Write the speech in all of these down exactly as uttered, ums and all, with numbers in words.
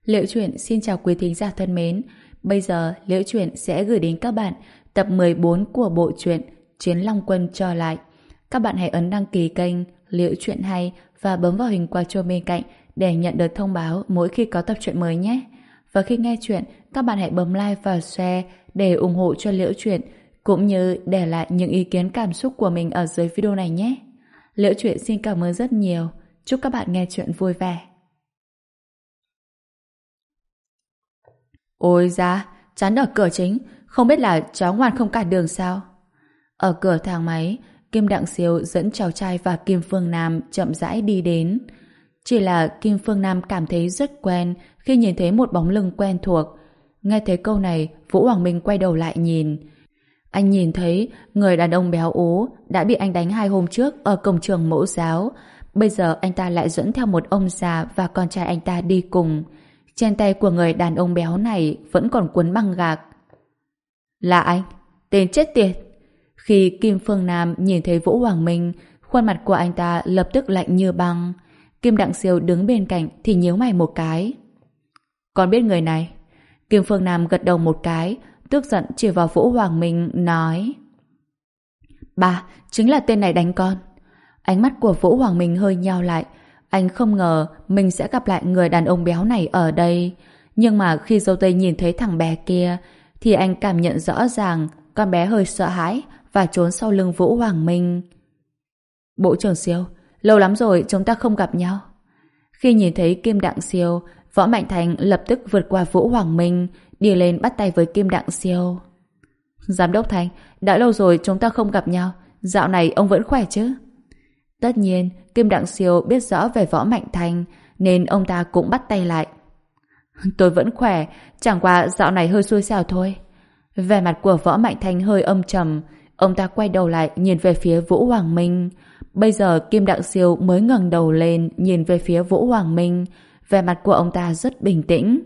Liễu Chuyện xin chào quý thính giả thân mến. Bây giờ Liễu Chuyện sẽ gửi đến các bạn tập mười bốn của bộ truyện Chiến Long Quân trở lại. Các bạn hãy ấn đăng ký kênh Liễu Chuyện Hay và bấm vào hình quả chuông bên cạnh để nhận được thông báo mỗi khi có tập truyện mới nhé. Và khi nghe chuyện, các bạn hãy bấm like và share để ủng hộ cho Liễu Chuyện, cũng như để lại những ý kiến cảm xúc của mình ở dưới video này nhé. Liễu Chuyện xin cảm ơn rất nhiều. Chúc các bạn nghe chuyện vui vẻ. Ôi da, chắn ở cửa chính, không biết là cháu ngoan không cản đường sao? Ở cửa thang máy, Kim Đặng Siêu dẫn cháu trai và Kim Phương Nam chậm rãi đi đến. Chỉ là Kim Phương Nam cảm thấy rất quen khi nhìn thấy một bóng lưng quen thuộc. Nghe thấy câu này, Vũ Hoàng Minh quay đầu lại nhìn. Anh nhìn thấy người đàn ông béo ú đã bị anh đánh hai hôm trước ở cổng trường mẫu giáo. Bây giờ anh ta lại dẫn theo một ông già và con trai anh ta đi cùng. Trên tay của người đàn ông béo này vẫn còn cuốn băng gạc. Là anh, tên chết tiệt. Khi Kim Phương Nam nhìn thấy Vũ Hoàng Minh, khuôn mặt của anh ta lập tức lạnh như băng. Kim Đặng Siêu đứng bên cạnh thì nhíu mày một cái. Con biết người này? Kim Phương Nam gật đầu một cái, tức giận chỉ vào Vũ Hoàng Minh nói: Ba, chính là tên này đánh con. Ánh mắt của Vũ Hoàng Minh hơi nheo lại. Anh không ngờ mình sẽ gặp lại người đàn ông béo này ở đây. Nhưng mà khi dâu tây nhìn thấy thằng bé kia thì anh cảm nhận rõ ràng con bé hơi sợ hãi và trốn sau lưng Vũ Hoàng Minh. Bộ trưởng Siêu, lâu lắm rồi chúng ta không gặp nhau. Khi nhìn thấy Kim Đặng Siêu, Võ Mạnh Thành lập tức vượt qua Vũ Hoàng Minh, đi lên bắt tay với Kim Đặng Siêu. Giám đốc Thành, đã lâu rồi chúng ta không gặp nhau, dạo này ông vẫn khỏe chứ? Tất nhiên, Kim Đặng Siêu biết rõ về Võ Mạnh Thành, nên ông ta cũng bắt tay lại. Tôi vẫn khỏe, chẳng qua dạo này hơi xui xẻo thôi. Vẻ mặt của Võ Mạnh Thành hơi âm trầm, ông ta quay đầu lại nhìn về phía Vũ Hoàng Minh. Bây giờ Kim Đặng Siêu mới ngẩng đầu lên nhìn về phía Vũ Hoàng Minh, vẻ mặt của ông ta rất bình tĩnh.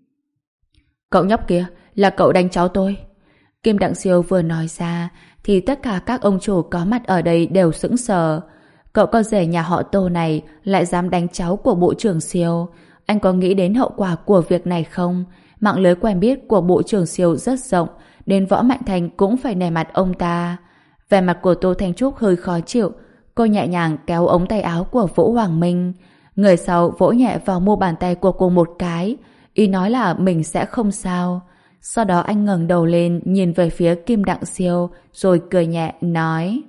Cậu nhóc kia, là cậu đánh cháu tôi. Kim Đặng Siêu vừa nói ra thì tất cả các ông chủ có mặt ở đây đều sững sờ. Cậu con rể nhà họ Tô này lại dám đánh cháu của bộ trưởng Siêu. Anh có nghĩ đến hậu quả của việc này không? Mạng lưới quen biết của bộ trưởng Siêu rất rộng, đến Võ Mạnh Thành cũng phải nể mặt ông ta. Vẻ mặt của Tô Thanh Trúc hơi khó chịu. Cô nhẹ nhàng kéo ống tay áo của Vũ Hoàng Minh. Người sau vỗ nhẹ vào mu bàn tay của cô một cái, ý nói là mình sẽ không sao. Sau đó anh ngẩng đầu lên nhìn về phía Kim Đặng Siêu rồi cười nhẹ nói: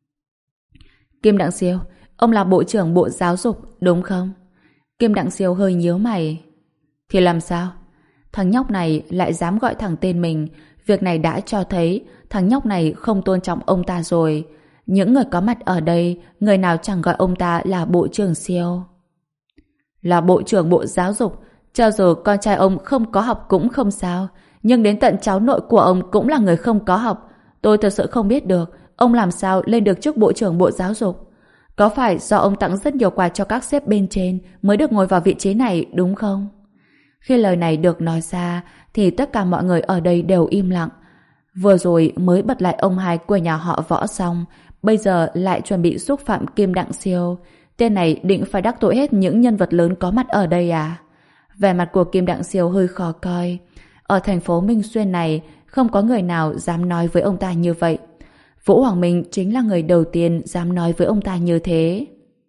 Kim Đặng Siêu, ông là bộ trưởng bộ giáo dục đúng không? Kim Đặng Siêu hơi nhíu mày. Thì làm sao? Thằng nhóc này lại dám gọi thẳng tên mình. Việc này đã cho thấy thằng nhóc này không tôn trọng ông ta rồi. Những người có mặt ở đây, người nào chẳng gọi ông ta là bộ trưởng Siêu. Là bộ trưởng bộ giáo dục, cho dù con trai ông không có học cũng không sao, nhưng đến tận cháu nội của ông cũng là người không có học. Tôi thật sự không biết được ông làm sao lên được chức bộ trưởng bộ giáo dục. Có phải do ông tặng rất nhiều quà cho các sếp bên trên mới được ngồi vào vị trí này đúng không? Khi lời này được nói ra thì tất cả mọi người ở đây đều im lặng. Vừa rồi mới bật lại ông hai của nhà họ Võ xong, bây giờ lại chuẩn bị xúc phạm Kim Đặng Siêu. Tên này định phải đắc tội hết những nhân vật lớn có mặt ở đây à? Vẻ mặt của Kim Đặng Siêu hơi khó coi. Ở thành phố Minh Xuyên này không có người nào dám nói với ông ta như vậy. Vũ Hoàng Minh chính là người đầu tiên dám nói với ông ta như thế.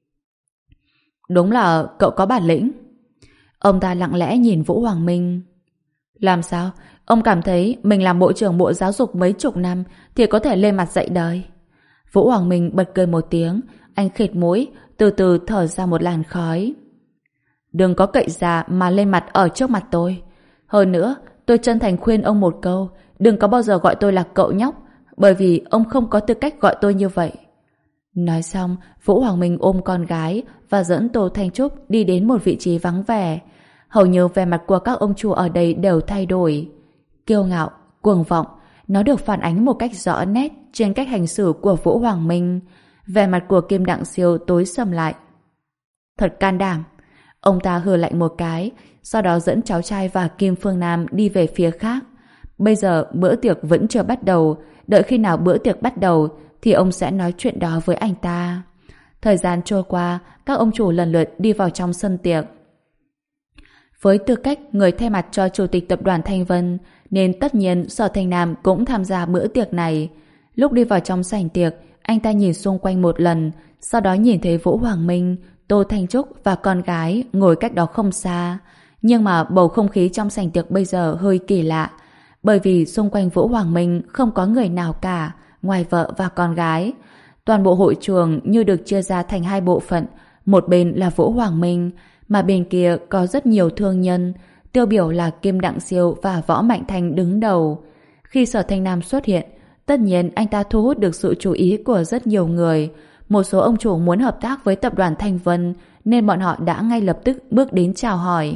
Đúng là cậu có bản lĩnh. Ông ta lặng lẽ nhìn Vũ Hoàng Minh. Làm sao? Ông cảm thấy mình làm bộ trưởng bộ giáo dục mấy chục năm thì có thể lên mặt dạy đời? Vũ Hoàng Minh bật cười một tiếng. Anh khịt mũi, từ từ thở ra một làn khói. Đừng có cậy già mà lên mặt ở trước mặt tôi. Hơn nữa, tôi chân thành khuyên ông một câu, đừng có bao giờ gọi tôi là cậu nhóc, bởi vì ông không có tư cách gọi tôi như vậy. Nói xong, Vũ Hoàng Minh ôm con gái và dẫn Tô Thanh Trúc đi đến một vị trí vắng vẻ. Hầu như vẻ mặt của các ông chủ ở đây đều thay đổi. Kiêu ngạo, cuồng vọng, nó được phản ánh một cách rõ nét trên cách hành xử của Vũ Hoàng Minh. Vẻ mặt của Kim Đặng Siêu tối sầm lại. Thật can đảm. Ông ta hừ lạnh một cái, sau đó dẫn cháu trai và Kim Phương Nam đi về phía khác. Bây giờ bữa tiệc vẫn chưa bắt đầu, đợi khi nào bữa tiệc bắt đầu thì ông sẽ nói chuyện đó với anh ta. Thời gian trôi qua, các ông chủ lần lượt đi vào trong sân tiệc. Với tư cách người thay mặt cho Chủ tịch Tập đoàn Thanh Vân, nên tất nhiên Sở Thành Nam cũng tham gia bữa tiệc này. Lúc đi vào trong sảnh tiệc, anh ta nhìn xung quanh một lần, sau đó nhìn thấy Vũ Hoàng Minh, Tô Thanh Trúc và con gái ngồi cách đó không xa. Nhưng mà bầu không khí trong sảnh tiệc bây giờ hơi kỳ lạ, bởi vì xung quanh Vũ Hoàng Minh không có người nào cả, ngoài vợ và con gái. Toàn bộ hội trường như được chia ra thành hai bộ phận, một bên là Vũ Hoàng Minh, mà bên kia có rất nhiều thương nhân, tiêu biểu là Kim Đặng Siêu và Võ Mạnh Thành đứng đầu. Khi Sở Thanh Nam xuất hiện, tất nhiên anh ta thu hút được sự chú ý của rất nhiều người. Một số ông chủ muốn hợp tác với tập đoàn Thanh Vân, nên bọn họ đã ngay lập tức bước đến chào hỏi.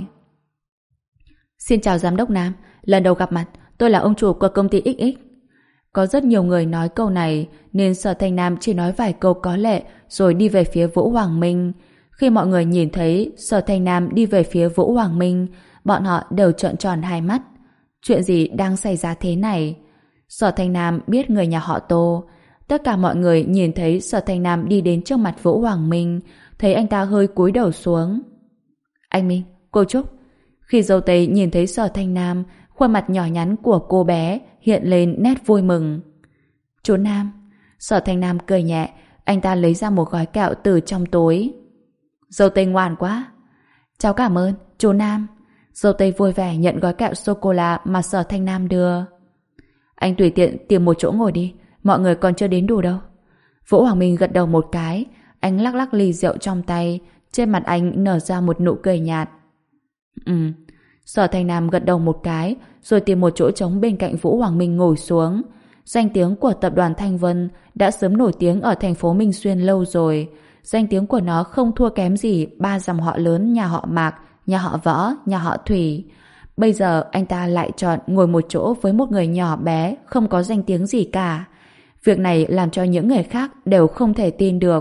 Xin chào Giám đốc Nam, lần đầu gặp mặt, tôi là ông chủ của công ty ích ích. Có rất nhiều người nói câu này, nên Sở Thanh Nam chỉ nói vài câu có lệ rồi đi về phía Vũ Hoàng Minh. Khi mọi người nhìn thấy Sở Thanh Nam đi về phía Vũ Hoàng Minh, bọn họ đều trợn tròn hai mắt. Chuyện gì đang xảy ra thế này? Sở Thanh Nam biết người nhà họ Tô. Tất cả mọi người nhìn thấy Sở Thanh Nam đi đến trước mặt Vũ Hoàng Minh, thấy anh ta hơi cúi đầu xuống. Anh Minh, cô Trúc. Khi dâu tây nhìn thấy Sở Thanh Nam, khuôn mặt nhỏ nhắn của cô bé hiện lên nét vui mừng. Chú Nam. Sở Thanh Nam cười nhẹ, anh ta lấy ra một gói kẹo từ trong túi. Dâu tây ngoan quá. Cháu cảm ơn, chú Nam. Dâu tây vui vẻ nhận gói kẹo sô-cô-la mà Sở Thanh Nam đưa. Anh tùy tiện tìm một chỗ ngồi đi, mọi người còn chưa đến đủ đâu. Vũ Hoàng Minh gật đầu một cái, anh lắc lắc ly rượu trong tay, trên mặt anh nở ra một nụ cười nhạt. Ừ. Sở Thanh Nam gật đầu một cái, rồi tìm một chỗ trống bên cạnh Vũ Hoàng Minh ngồi xuống. Danh tiếng của tập đoàn Thanh Vân đã sớm nổi tiếng ở thành phố Minh Xuyên lâu rồi. Danh tiếng của nó không thua kém gì ba dòng họ lớn nhà họ Mạc, nhà họ Võ, nhà họ Thủy. Bây giờ anh ta lại chọn ngồi một chỗ với một người nhỏ bé, không có danh tiếng gì cả. Việc này làm cho những người khác đều không thể tin được.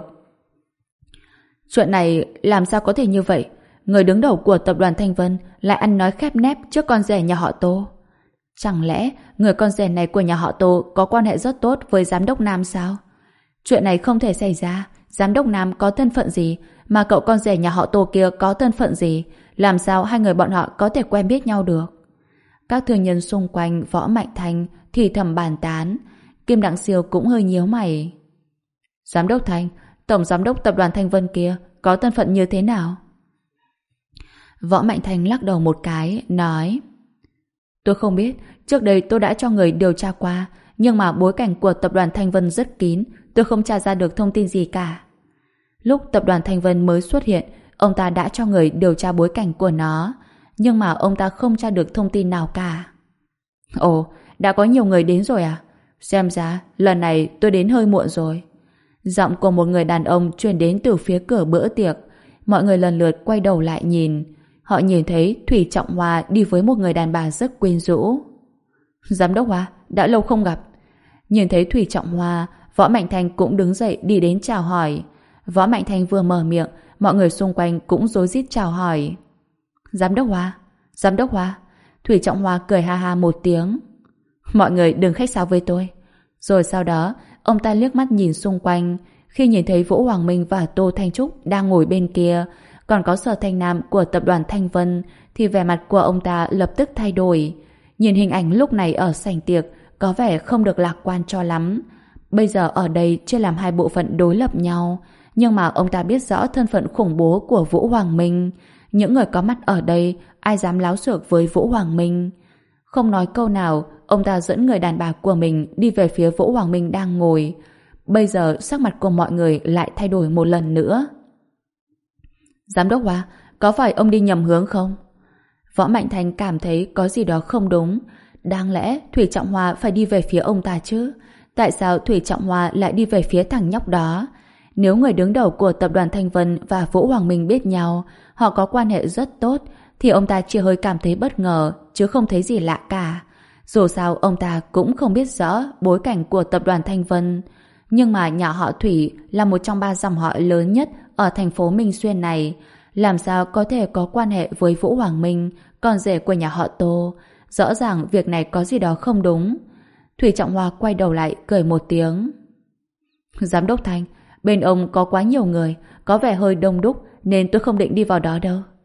Chuyện này làm sao có thể như vậy? Người đứng đầu của tập đoàn Thanh Vân lại ăn nói khép nép trước con rể nhà họ Tô. Chẳng lẽ người con rể này của nhà họ Tô có quan hệ rất tốt với giám đốc Nam sao? Chuyện này không thể xảy ra. Giám đốc Nam có thân phận gì, mà cậu con rể nhà họ Tô kia có thân phận gì? Làm sao hai người bọn họ có thể quen biết nhau được? Các thương nhân xung quanh Võ Mạnh Thành thì thầm bàn tán. Kim Đặng Siêu cũng hơi nhíu mày. Giám đốc Thành, tổng giám đốc tập đoàn Thanh Vân kia có thân phận như thế nào? Võ Mạnh Thành lắc đầu một cái, nói: Tôi không biết, trước đây tôi đã cho người điều tra qua, nhưng mà bối cảnh của tập đoàn Thanh Vân rất kín, tôi không tra ra được thông tin gì cả. Lúc tập đoàn Thanh Vân mới xuất hiện, ông ta đã cho người điều tra bối cảnh của nó, nhưng mà ông ta không tra được thông tin nào cả. Ồ, đã có nhiều người đến rồi à? Xem ra, lần này tôi đến hơi muộn rồi. Giọng của một người đàn ông truyền đến từ phía cửa bữa tiệc. Mọi người lần lượt quay đầu lại nhìn. Họ nhìn thấy Thủy Trọng Hoa đi với một người đàn bà rất quyến rũ. Giám đốc Hoa, đã lâu không gặp. Nhìn thấy Thủy Trọng Hoa, Võ Mạnh Thành cũng đứng dậy đi đến chào hỏi. Võ Mạnh Thành vừa mở miệng, mọi người xung quanh cũng rối rít chào hỏi. Giám đốc Hoa, Giám đốc Hoa. Thủy Trọng Hoa cười ha ha một tiếng. Mọi người đừng khách sáo với tôi. Rồi sau đó, ông ta liếc mắt nhìn xung quanh. Khi nhìn thấy Vũ Hoàng Minh và Tô Thanh Trúc đang ngồi bên kia, còn có Sở Thanh Nam của tập đoàn Thanh Vân, thì vẻ mặt của ông ta lập tức thay đổi. Nhìn hình ảnh lúc này ở sảnh tiệc, có vẻ không được lạc quan cho lắm. Bây giờ ở đây chưa làm hai bộ phận đối lập nhau, nhưng mà ông ta biết rõ thân phận khủng bố của Vũ Hoàng Minh. Những người có mặt ở đây, ai dám láo xược với Vũ Hoàng Minh? Không nói câu nào, ông ta dẫn người đàn bà của mình đi về phía Vũ Hoàng Minh đang ngồi. Bây giờ sắc mặt của mọi người lại thay đổi một lần nữa. Giám đốc Hoa, có phải ông đi nhầm hướng không? Võ Mạnh Thành cảm thấy có gì đó không đúng. Đáng lẽ Thủy Trọng Hoa phải đi về phía ông ta chứ? Tại sao Thủy Trọng Hoa lại đi về phía thằng nhóc đó? Nếu người đứng đầu của tập đoàn Thanh Vân và Vũ Hoàng Minh biết nhau, họ có quan hệ rất tốt, thì ông ta chỉ hơi cảm thấy bất ngờ, chứ không thấy gì lạ cả. Dù sao ông ta cũng không biết rõ bối cảnh của tập đoàn Thanh Vân. Nhưng mà nhà họ Thủy là một trong ba dòng họ lớn nhất ở thành phố Minh Xuyên này. Làm sao có thể có quan hệ với Vũ Hoàng Minh, con rể của nhà họ Tô? Rõ ràng việc này có gì đó không đúng. Thủy Trọng Hoa quay đầu lại cười một tiếng. Giám đốc Thanh, bên ông có quá nhiều người, có vẻ hơi đông đúc, nên tôi không định đi vào đó đâu.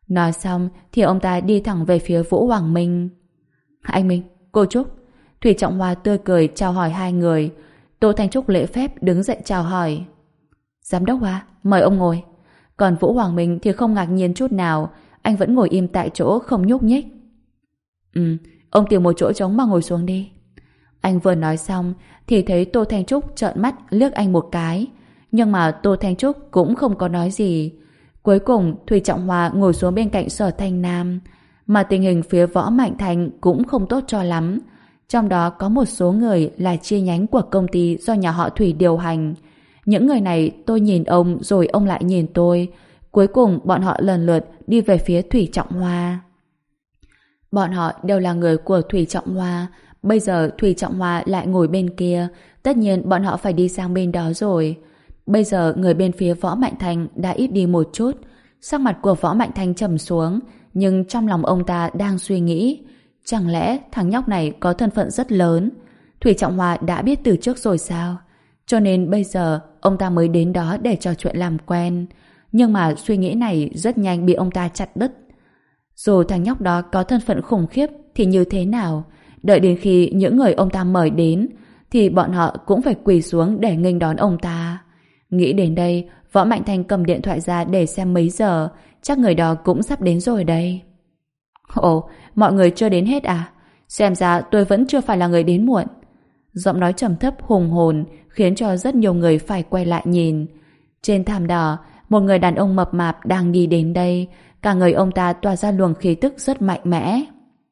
Nói xong thì ông ta đi thẳng về phía Vũ Hoàng Minh. Anh Minh, cô Trúc. Thủy Trọng Hoa tươi cười chào hỏi hai người. Tô Thanh Trúc lễ phép đứng dậy chào hỏi. Giám đốc Hoa, mời ông ngồi. Còn Vũ Hoàng Minh thì không ngạc nhiên chút nào, anh vẫn ngồi im tại chỗ không nhúc nhích. Ừ, ông tìm một chỗ trống mà ngồi xuống đi. Anh vừa nói xong thì thấy Tô Thanh Trúc trợn mắt liếc anh một cái, nhưng mà Tô Thanh Trúc cũng không có nói gì. Cuối cùng Thủy Trọng Hoa ngồi xuống bên cạnh Sở Thanh Nam, mà tình hình phía Võ Mạnh Thành cũng không tốt cho lắm. Trong đó có một số người là chi nhánh của công ty do nhà họ Thủy điều hành. Những người này tôi nhìn ông rồi ông lại nhìn tôi. Cuối cùng bọn họ lần lượt đi về phía Thủy Trọng Hoa. Bọn họ đều là người của Thủy Trọng Hoa. Bây giờ Thủy Trọng Hoa lại ngồi bên kia, tất nhiên bọn họ phải đi sang bên đó rồi. Bây giờ người bên phía Võ Mạnh Thành đã ít đi một chút. Sắc mặt của Võ Mạnh Thành trầm xuống, nhưng trong lòng ông ta đang suy nghĩ, chẳng lẽ thằng nhóc này có thân phận rất lớn? Thủy Trọng Hoa đã biết từ trước rồi sao? Cho nên bây giờ ông ta mới đến đó để trò chuyện làm quen. Nhưng mà suy nghĩ này rất nhanh bị ông ta chặt đứt. Dù thằng nhóc đó có thân phận khủng khiếp thì như thế nào? Đợi đến khi những người ông ta mời đến thì bọn họ cũng phải quỳ xuống để nghênh đón ông ta. Nghĩ đến đây, Võ Mạnh Thành cầm điện thoại ra để xem mấy giờ. Chắc người đó cũng sắp đến rồi đây. Ồ, mọi người chưa đến hết à? Xem ra tôi vẫn chưa phải là người đến muộn. Giọng nói trầm thấp hùng hồn khiến cho rất nhiều người phải quay lại nhìn. Trên thảm đỏ, một người đàn ông mập mạp đang đi đến đây. Cả người ông ta tỏa ra luồng khí tức rất mạnh mẽ.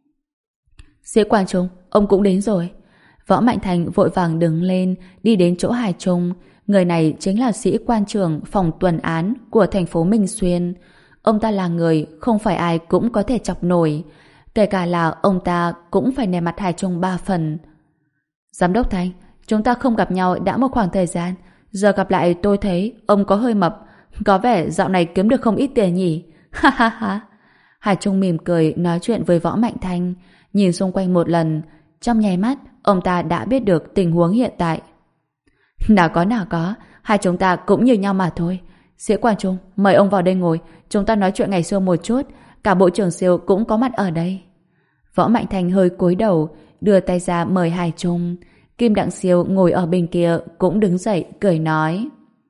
Sĩ Quan Trung, ông cũng đến rồi. Võ Mạnh Thành vội vàng đứng lên, đi đến chỗ Hải Trung. Người này chính là sĩ quan trưởng phòng tuần án của thành phố Minh Xuyên. Ông ta là người không phải ai cũng có thể chọc nổi. Kể cả là ông ta cũng phải nề mặt Hải Trung ba phần. Giám đốc Thành, chúng ta không gặp nhau đã một khoảng thời gian. Giờ gặp lại tôi thấy ông có hơi mập. Có vẻ dạo này kiếm được không ít tiền nhỉ? Ha ha ha. Hải Trung mỉm cười nói chuyện với Võ Mạnh Thành. Nhìn xung quanh một lần, trong nháy mắt ông ta đã biết được tình huống hiện tại. Nào có nào có, hai chúng ta cũng như nhau mà thôi. Sĩ Quan Trung, mời ông vào đây ngồi, chúng ta nói chuyện ngày xưa một chút. Cả bộ trưởng Siêu cũng có mặt ở đây. Võ Mạnh Thành hơi cúi đầu, đưa tay ra mời Hải Trung. Kim Đặng Siêu ngồi ở bên kia cũng đứng dậy cười nói: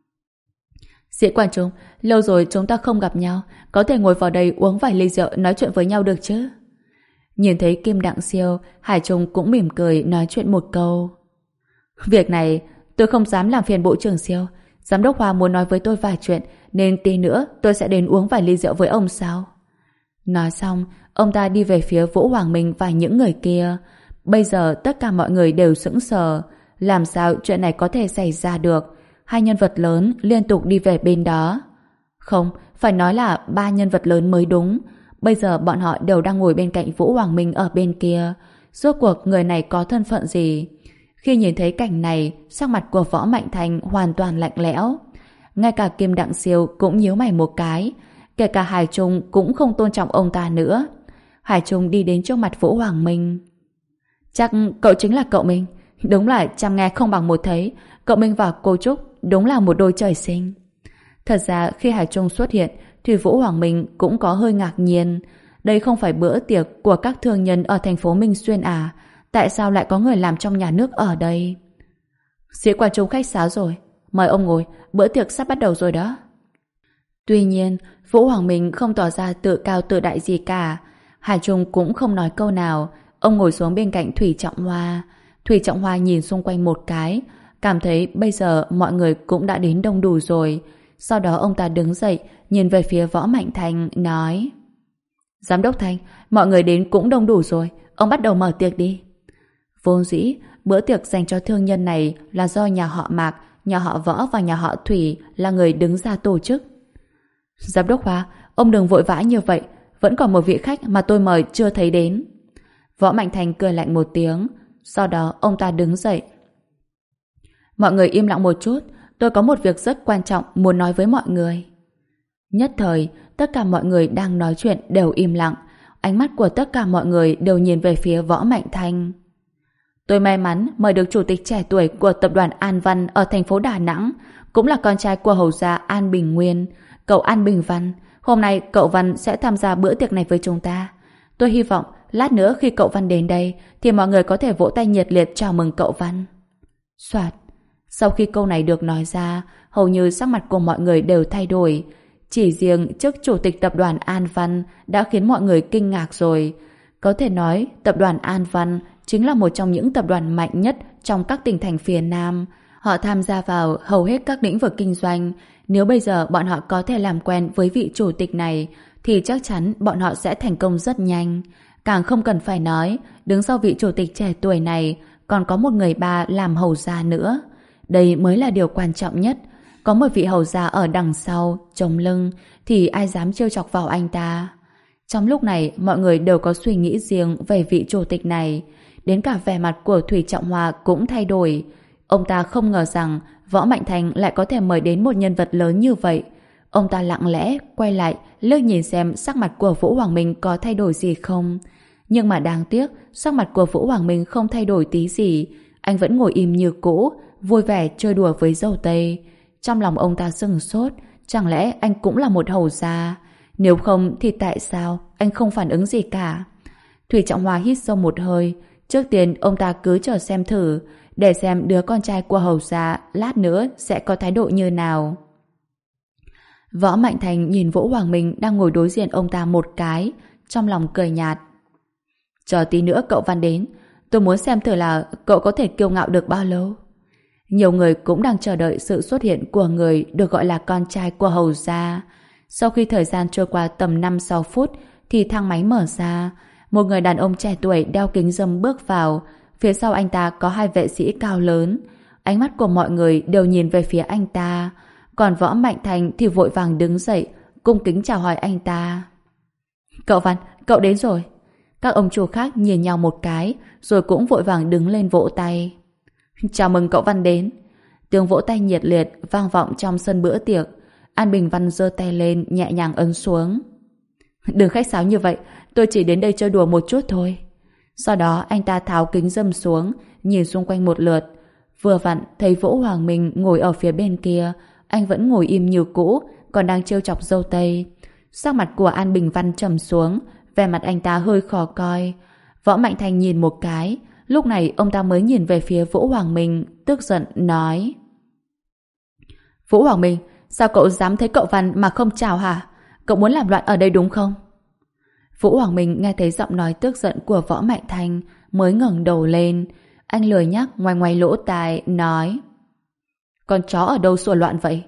Sĩ Quan Trung, lâu rồi chúng ta không gặp nhau, có thể ngồi vào đây uống vài ly rượu nói chuyện với nhau được chứ? Nhìn thấy Kim Đặng Siêu, Hải Trung cũng mỉm cười nói chuyện một câu. Việc này tôi không dám làm phiền bộ trưởng Siêu. Giám đốc Hoa muốn nói với tôi vài chuyện, nên tí nữa tôi sẽ đến uống vài ly rượu với ông sao? Nói xong, ông ta đi về phía Vũ Hoàng Minh và những người kia. Bây giờ tất cả mọi người đều sững sờ. Làm sao chuyện này có thể xảy ra được? Hai nhân vật lớn liên tục đi về bên đó. Không, phải nói là ba nhân vật lớn mới đúng. Bây giờ bọn họ đều đang ngồi bên cạnh Vũ Hoàng Minh ở bên kia. Rốt cuộc người này có thân phận gì? Khi nhìn thấy cảnh này, sắc mặt của Võ Mạnh Thành hoàn toàn lạnh lẽo. Ngay cả Kim Đặng Siêu cũng nhíu mày một cái. Kể cả Hải Trung cũng không tôn trọng ông ta nữa. Hải Trung đi đến trước mặt Vũ Hoàng Minh. Chắc cậu chính là cậu Minh. Đúng là trăm nghe không bằng một thấy. Cậu Minh và cô Trúc đúng là một đôi trời sinh. Thật ra khi Hải Trung xuất hiện thì Vũ Hoàng Minh cũng có hơi ngạc nhiên. Đây không phải bữa tiệc của các thương nhân ở thành phố Minh Xuyên à? Tại sao lại có người làm trong nhà nước ở đây? Sĩ Quan Trung khách sáo rồi. Mời ông ngồi, bữa tiệc sắp bắt đầu rồi đó. Tuy nhiên, Vũ Hoàng Minh không tỏ ra tự cao tự đại gì cả. Hải Trung cũng không nói câu nào. Ông ngồi xuống bên cạnh Thủy Trọng Hoa. Thủy Trọng Hoa nhìn xung quanh một cái, cảm thấy bây giờ mọi người cũng đã đến đông đủ rồi. Sau đó ông ta đứng dậy, nhìn về phía Võ Mạnh Thành, nói: Giám đốc Thành, mọi người đến cũng đông đủ rồi, ông bắt đầu mở tiệc đi. Vốn dĩ, bữa tiệc dành cho thương nhân này là do nhà họ Mạc, nhà họ Võ và nhà họ Thủy là người đứng ra tổ chức. Giám đốc Hoa, ông đừng vội vã như vậy, vẫn còn một vị khách mà tôi mời chưa thấy đến. Võ Mạnh Thành cười lạnh một tiếng, sau đó ông ta đứng dậy. Mọi người im lặng một chút, tôi có một việc rất quan trọng muốn nói với mọi người. Nhất thời, tất cả mọi người đang nói chuyện đều im lặng. Ánh mắt của tất cả mọi người đều nhìn về phía Võ Mạnh Thành. Tôi may mắn mời được chủ tịch trẻ tuổi của tập đoàn An Văn ở thành phố Đà Nẵng, cũng là con trai của hầu gia An Bình Nguyên, cậu An Bình Văn, Hôm nay cậu Văn sẽ tham gia bữa tiệc này với chúng ta. Tôi hy vọng lát nữa khi cậu Văn đến đây thì mọi người có thể vỗ tay nhiệt liệt chào mừng cậu Văn. Soạt. Sau khi câu này được nói ra, hầu như sắc mặt của mọi người đều thay đổi. Chỉ riêng chức chủ tịch tập đoàn An Văn đã khiến mọi người kinh ngạc rồi. Có thể nói, tập đoàn An Văn chính là một trong những tập đoàn mạnh nhất trong các tỉnh thành phía Nam. Họ tham gia vào hầu hết các lĩnh vực kinh doanh. Nếu bây giờ bọn họ có thể làm quen với vị chủ tịch này, thì chắc chắn bọn họ sẽ thành công rất nhanh. Càng không cần phải nói, đứng sau vị chủ tịch trẻ tuổi này còn có một người ba làm hầu gia nữa. Đây mới là điều quan trọng nhất. Có một vị hầu gia ở đằng sau, chống lưng, thì ai dám trêu chọc vào anh ta. Trong lúc này, mọi người đều có suy nghĩ riêng về vị chủ tịch này. Đến cả vẻ mặt của Thủy Trọng Hoa cũng thay đổi. Ông ta không ngờ rằng Võ Mạnh Thành lại có thể mời đến một nhân vật lớn như vậy. Ông ta lặng lẽ quay lại liếc nhìn xem sắc mặt của Vũ Hoàng Minh có thay đổi gì không. Nhưng mà đáng tiếc, sắc mặt của Vũ Hoàng Minh không thay đổi tí gì. Anh vẫn ngồi im như cũ, vui vẻ chơi đùa với dâu tây. Trong lòng ông ta sừng sốt, chẳng lẽ anh cũng là một hầu gia? Nếu không thì tại sao anh không phản ứng gì cả? Thủy Trọng Hoa hít sâu một hơi. Trước tiên ông ta cứ chờ xem thử, để xem đứa con trai của hầu gia lát nữa sẽ có thái độ như nào. Võ Mạnh Thành nhìn Vũ Hoàng Minh đang ngồi đối diện ông ta một cái, trong lòng cười nhạt. Chờ tí nữa cậu Văn đến, tôi muốn xem thử là cậu có thể kiêu ngạo được bao lâu. Nhiều người cũng đang chờ đợi sự xuất hiện của người được gọi là con trai của hầu gia. Sau khi thời gian trôi qua tầm năm sáu phút thì thang máy mở ra. Một người đàn ông trẻ tuổi đeo kính râm bước vào. Phía sau anh ta có hai vệ sĩ cao lớn. Ánh mắt của mọi người đều nhìn về phía anh ta. Còn Võ Mạnh Thành thì vội vàng đứng dậy, cung kính chào hỏi anh ta. Cậu Văn, cậu đến rồi. Các ông chủ khác nhìn nhau một cái, rồi cũng vội vàng đứng lên vỗ tay. Chào mừng cậu Văn đến. Tiếng vỗ tay nhiệt liệt vang vọng trong sân bữa tiệc. An Bình Văn giơ tay lên nhẹ nhàng ấn xuống. Đừng khách sáo như vậy, tôi chỉ đến đây chơi đùa một chút thôi. Sau đó anh ta tháo kính râm xuống, nhìn xung quanh một lượt. Vừa vặn thấy Vũ Hoàng Minh ngồi ở phía bên kia. Anh vẫn ngồi im như cũ, còn đang trêu chọc dâu tây. Sắc mặt của An Bình Văn trầm xuống, vẻ mặt anh ta hơi khó coi. Võ Mạnh Thành nhìn một cái, lúc này ông ta mới nhìn về phía Vũ Hoàng Minh, tức giận nói: Vũ Hoàng Minh, sao cậu dám thấy cậu Văn mà không chào hả? Cậu muốn làm loạn ở đây đúng không? Vũ Hoàng Minh nghe thấy giọng nói tức giận của Võ Mạnh Thành, mới ngẩng đầu lên. Anh lười nhắc ngoái ngoái lỗ tai nói: Con chó ở đâu sủa loạn vậy?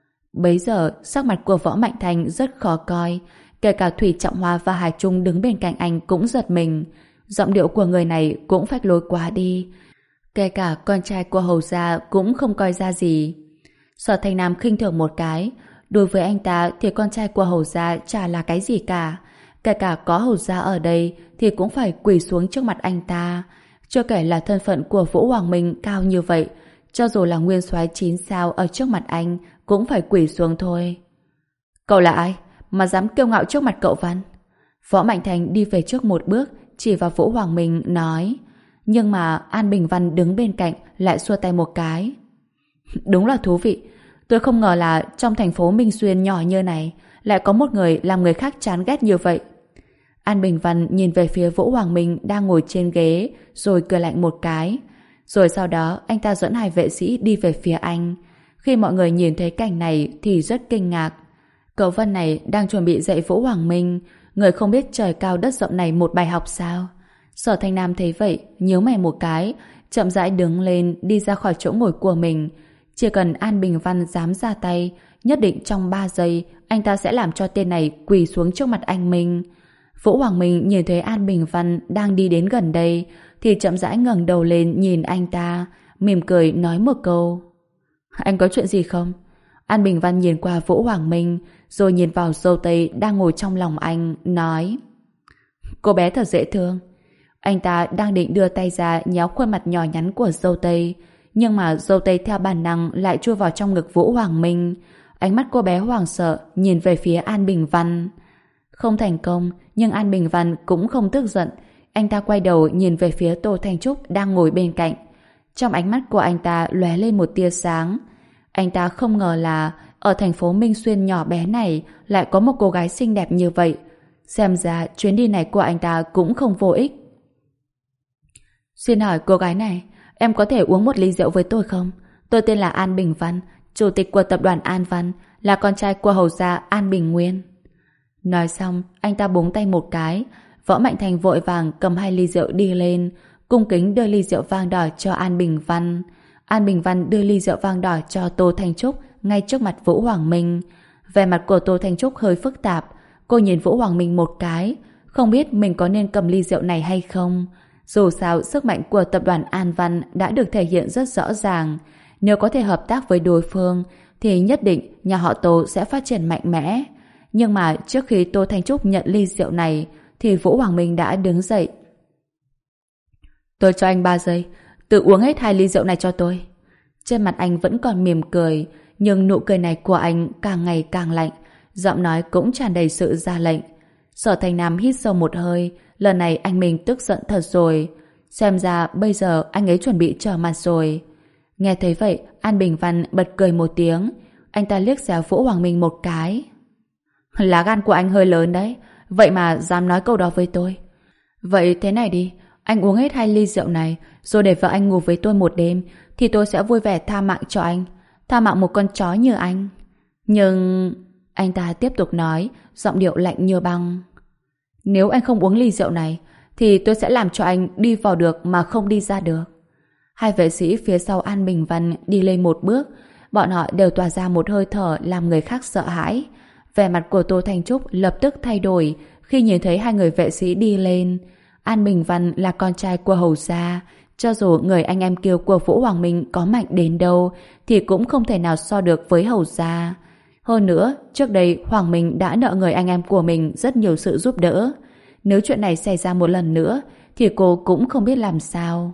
Bấy giờ sắc mặt của Võ Mạnh Thành rất khó coi. Kể cả Thủy Trọng Hoa và Hải Trung đứng bên cạnh anh cũng giật mình. Giọng điệu của người này cũng phách lối quá đi. Kể cả con trai của hầu gia cũng không coi ra gì. Sở Thành Nam khinh thường một cái. Đối với anh ta thì con trai của hầu gia chả là cái gì cả. Kể cả có hầu gia ở đây thì cũng phải quỳ xuống trước mặt anh ta. Chưa kể là thân phận của Vũ Hoàng Minh cao như vậy, cho dù là nguyên soái chín sao ở trước mặt anh cũng phải quỳ xuống thôi. Cậu là ai mà dám kiêu ngạo trước mặt cậu Văn? Võ Mạnh Thành đi về trước một bước, chỉ vào Vũ Hoàng Minh nói. Nhưng mà An Bình Văn đứng bên cạnh lại xua tay một cái. Đúng là thú vị. Tôi không ngờ là trong thành phố Minh Xuyên nhỏ như này lại có một người làm người khác chán ghét như vậy. An Bình Văn nhìn về phía Vũ Hoàng Minh đang ngồi trên ghế, rồi cười lạnh một cái. Rồi sau đó anh ta dẫn hai vệ sĩ đi về phía anh. Khi mọi người nhìn thấy cảnh này thì rất kinh ngạc. Cậu Văn này đang chuẩn bị dạy Vũ Hoàng Minh, người không biết trời cao đất rộng này, một bài học sao? Sở Thanh Nam thấy vậy, nhíu mày một cái, chậm rãi đứng lên đi ra khỏi chỗ ngồi của mình. Chỉ cần An Bình Văn dám ra tay, nhất định trong ba giây anh ta sẽ làm cho tên này quỳ xuống trước mặt anh mình. Vũ Hoàng Minh nhìn thấy An Bình Văn đang đi đến gần đây thì chậm rãi ngẩng đầu lên nhìn anh ta, mỉm cười nói một câu. Anh có chuyện gì không? An Bình Văn nhìn qua Vũ Hoàng Minh, rồi nhìn vào dâu tây đang ngồi trong lòng anh, nói: Cô bé thật dễ thương. Anh ta đang định đưa tay ra nhéo khuôn mặt nhỏ nhắn của dâu tây, nhưng mà dâu tây theo bản năng lại chui vào trong ngực Vũ Hoàng Minh. Ánh mắt cô bé hoảng sợ nhìn về phía An Bình Văn. Không thành công, nhưng An Bình Văn cũng không tức giận. Anh ta quay đầu nhìn về phía Tô Thanh Trúc đang ngồi bên cạnh. Trong ánh mắt của anh ta lóe lên một tia sáng. Anh ta không ngờ là ở thành phố Minh Xuyên nhỏ bé này lại có một cô gái xinh đẹp như vậy. Xem ra chuyến đi này của anh ta cũng không vô ích. Xin hỏi cô gái này, em có thể uống một ly rượu với tôi không? Tôi tên là An Bình Văn, chủ tịch của tập đoàn An Văn, là con trai của hầu gia An Bình Nguyên. Nói xong, anh ta búng tay một cái. Võ Mạnh Thành vội vàng cầm hai ly rượu đi lên, cung kính đưa ly rượu vang đỏ cho An Bình Văn. An Bình Văn đưa ly rượu vang đỏ cho Tô Thanh Trúc ngay trước mặt Vũ Hoàng Minh. Vẻ mặt của Tô Thanh Trúc hơi phức tạp. Cô nhìn Vũ Hoàng Minh một cái, không biết mình có nên cầm ly rượu này hay không. Dù sao, sức mạnh của tập đoàn An Văn đã được thể hiện rất rõ ràng. Nếu có thể hợp tác với đối phương, thì nhất định nhà họ Tô sẽ phát triển mạnh mẽ. Nhưng mà trước khi Tô Thanh Trúc nhận ly rượu này, thì Vũ Hoàng Minh đã đứng dậy. Tôi cho anh ba giây, tự uống hết hai ly rượu này cho tôi. Trên mặt anh vẫn còn mỉm cười, nhưng nụ cười này của anh càng ngày càng lạnh, giọng nói cũng tràn đầy sự ra lệnh. Sở Thành Nam hít sâu một hơi, lần này anh mình tức giận thật rồi. Xem ra bây giờ anh ấy chuẩn bị trở mặt rồi. Nghe thấy vậy, An Bình Văn bật cười một tiếng. Anh ta liếc xéo Vũ Hoàng Minh một cái. Lá gan của anh hơi lớn đấy, vậy mà dám nói câu đó với tôi. Vậy thế này đi, anh uống hết hai ly rượu này, rồi để vợ anh ngủ với tôi một đêm, thì tôi sẽ vui vẻ tha mạng cho anh. Tha mạng một con chó như anh. Nhưng... Anh ta tiếp tục nói, giọng điệu lạnh như băng. Nếu anh không uống ly rượu này, thì tôi sẽ làm cho anh đi vào được mà không đi ra được. Hai vệ sĩ phía sau An Bình Văn đi lên một bước, bọn họ đều tỏa ra một hơi thở làm người khác sợ hãi. Vẻ mặt của Tô Thanh Trúc lập tức thay đổi khi nhìn thấy hai người vệ sĩ đi lên. An Bình Văn là con trai của hầu gia, cho dù người anh em kiều của Vũ Hoàng Minh có mạnh đến đâu thì cũng không thể nào so được với hầu gia. Hơn nữa, trước đây Hoàng Minh đã nợ người anh em của mình rất nhiều sự giúp đỡ. Nếu chuyện này xảy ra một lần nữa thì cô cũng không biết làm sao.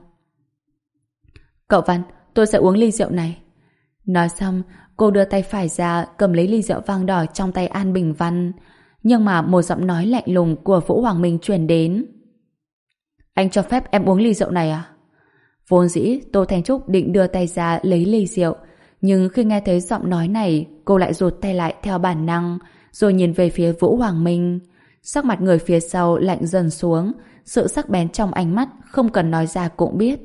Cậu Văn, tôi sẽ uống ly rượu này. Nói xong, cô đưa tay phải ra cầm lấy ly rượu vang đỏ trong tay An Bình Văn. Nhưng mà một giọng nói lạnh lùng của Vũ Hoàng Minh truyền đến. Anh cho phép em uống ly rượu này à? Vốn dĩ Tô Thanh Trúc định đưa tay ra lấy ly rượu, nhưng khi nghe thấy giọng nói này, cô lại rụt tay lại theo bản năng, rồi nhìn về phía Vũ Hoàng Minh. Sắc mặt người phía sau lạnh dần xuống, sự sắc bén trong ánh mắt không cần nói ra cũng biết.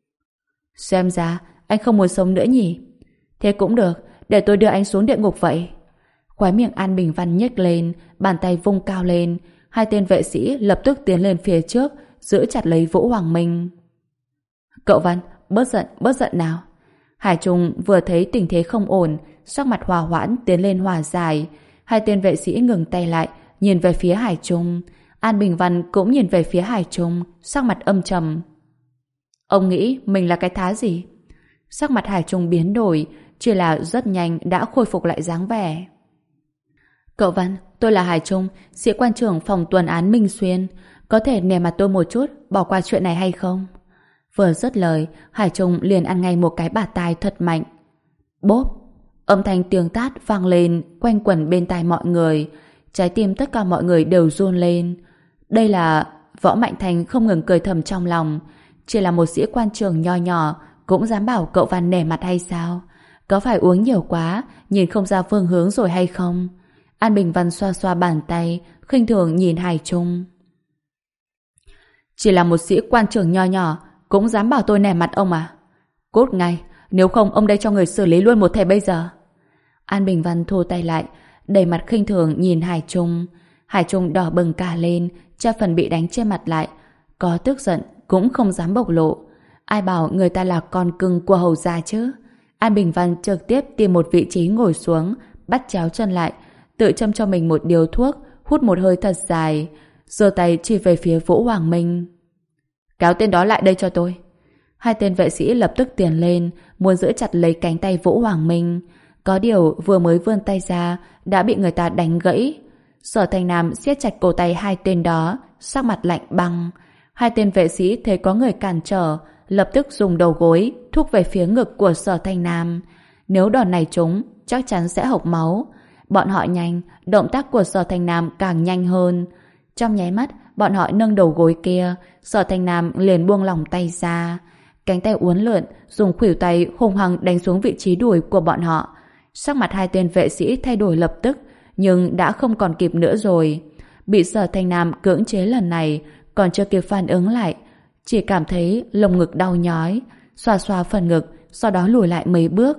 Xem ra anh không muốn sống nữa nhỉ? Thế cũng được, để tôi đưa anh xuống địa ngục vậy. Khóe miệng An Bình Văn nhếch lên, bàn tay vung cao lên, hai tên vệ sĩ lập tức tiến lên phía trước, giữ chặt lấy Vũ Hoàng Minh. Cậu Văn, bớt giận, bớt giận nào. Hải Trung vừa thấy tình thế không ổn, sắc mặt hòa hoãn tiến lên hòa giải. Hai tên vệ sĩ ngừng tay lại, nhìn về phía Hải Trung. An Bình Văn cũng nhìn về phía Hải Trung, sắc mặt âm trầm. Ông nghĩ mình là cái thá gì? Sắc mặt Hải Trung biến đổi, chỉ là rất nhanh đã khôi phục lại dáng vẻ. Cậu Văn, tôi là Hải Trung, sĩ quan trưởng phòng tuần án Minh Xuyên. Có thể nể mặt tôi một chút, bỏ qua chuyện này hay không? Vừa dứt lời, Hải Trung liền ăn ngay một cái bạt tai thật mạnh. Bốp! Âm thanh tiếng tát vang lên, quanh quẩn bên tai mọi người. Trái tim tất cả mọi người đều run lên. Đây là... Võ Mạnh Thành không ngừng cười thầm trong lòng. Chỉ là một sĩ quan trưởng nho nhỏ, cũng dám bảo cậu Văn nể mặt hay sao? Có phải uống nhiều quá, nhìn không ra phương hướng rồi hay không? An Bình Văn xoa xoa bàn tay, khinh thường nhìn Hải Trung. Chỉ là một sĩ quan trưởng nho nhỏ, cũng dám bảo tôi nể mặt ông à? Cút ngay, nếu không ông đây cho người xử lý luôn một thể bây giờ. An Bình Văn thu tay lại, đầy mặt khinh thường nhìn Hải Trung. Hải Trung đỏ bừng cả lên, cha phần bị đánh trên mặt lại. Có tức giận, cũng không dám bộc lộ. Ai bảo người ta là con cưng của hầu gia chứ? An Bình Văn trực tiếp tìm một vị trí ngồi xuống, bắt chéo chân lại, tự châm cho mình một điếu thuốc, hút một hơi thật dài, giơ tay chỉ về phía Vũ Hoàng Minh. Kéo tên đó lại đây cho tôi. Hai tên vệ sĩ lập tức tiến lên, muốn giữ chặt lấy cánh tay Vũ Hoàng Minh. Có điều vừa mới vươn tay ra, đã bị người ta đánh gãy. Sở Thành Nam siết chặt cổ tay hai tên đó, sắc mặt lạnh băng. Hai tên vệ sĩ thấy có người cản trở, lập tức dùng đầu gối thúc về phía ngực của Sở Thành Nam. Nếu đòn này trúng, chắc chắn sẽ hộc máu. Bọn họ nhanh, động tác của Sở Thành Nam càng nhanh hơn. Trong nháy mắt, bọn họ nâng đầu gối kia, Sở Thành Nam liền buông lỏng tay ra. Cánh tay uốn lượn, dùng khuỷu tay hung hăng đánh xuống vị trí đùi của bọn họ. Sắc mặt hai tên vệ sĩ thay đổi lập tức, nhưng đã không còn kịp nữa rồi. Bị Sở Thanh Nam cưỡng chế lần này, còn chưa kịp phản ứng lại, chỉ cảm thấy lồng ngực đau nhói, xoa xoa phần ngực, sau đó lùi lại mấy bước.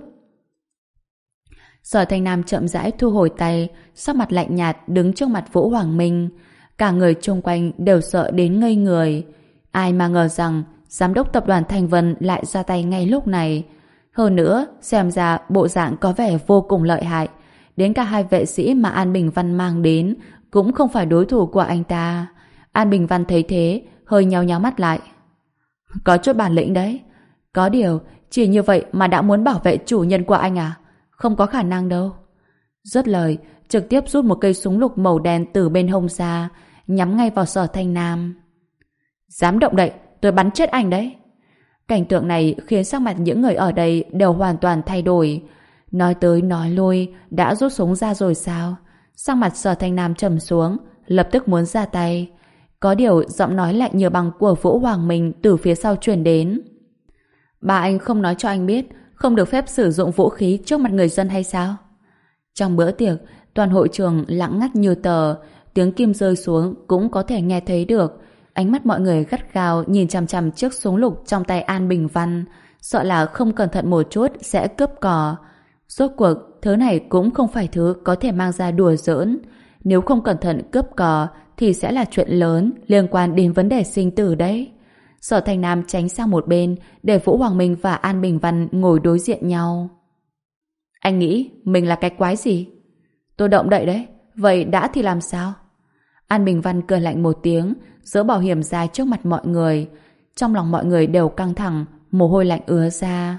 Sở Thanh Nam chậm rãi thu hồi tay, sắc mặt lạnh nhạt đứng trước mặt Vũ Hoàng Minh. Cả người chung quanh đều sợ đến ngây người. Ai mà ngờ rằng giám đốc tập đoàn Thành Vân lại ra tay ngay lúc này. Hơn nữa, xem ra bộ dạng có vẻ vô cùng lợi hại. Đến cả hai vệ sĩ mà An Bình Văn mang đến cũng không phải đối thủ của anh ta. An Bình Văn thấy thế, hơi nheo nhao mắt lại. Có chút bản lĩnh đấy. Có điều, chỉ như vậy mà đã muốn bảo vệ chủ nhân của anh à? Không có khả năng đâu. Dứt lời, trực tiếp rút một cây súng lục màu đen từ bên hông ra, nhắm ngay vào Sở Thanh Nam. Dám động đậy, tôi bắn chết anh đấy. Cảnh tượng này khiến sắc mặt những người ở đây đều hoàn toàn thay đổi. Nói tới nói lui, đã rút súng ra rồi sao? Sắc mặt Sở Thanh Nam trầm xuống, lập tức muốn ra tay. Có điều giọng nói lạnh như băng của Vũ Hoàng Minh từ phía sau truyền đến. Bà anh không nói cho anh biết không được phép sử dụng vũ khí trước mặt người dân hay sao? Trong bữa tiệc, toàn hội trường lặng ngắt như tờ, tiếng kim rơi xuống cũng có thể nghe thấy được. Ánh mắt mọi người gắt gao nhìn chằm chằm chiếc súng lục trong tay An Bình Văn, sợ là không cẩn thận một chút sẽ cướp cò. Rốt cuộc, thứ này cũng không phải thứ có thể mang ra đùa giỡn. Nếu không cẩn thận cướp cò thì sẽ là chuyện lớn liên quan đến vấn đề sinh tử đấy. Sở Thành Nam tránh sang một bên để Vũ Hoàng Minh và An Bình Văn ngồi đối diện nhau. Anh nghĩ mình là cái quái gì? Tôi động đậy đấy. Vậy đã thì làm sao? An Bình Văn cười lạnh một tiếng, giơ bảo hiểm ra trước mặt mọi người. Trong lòng mọi người đều căng thẳng, mồ hôi lạnh ứa ra.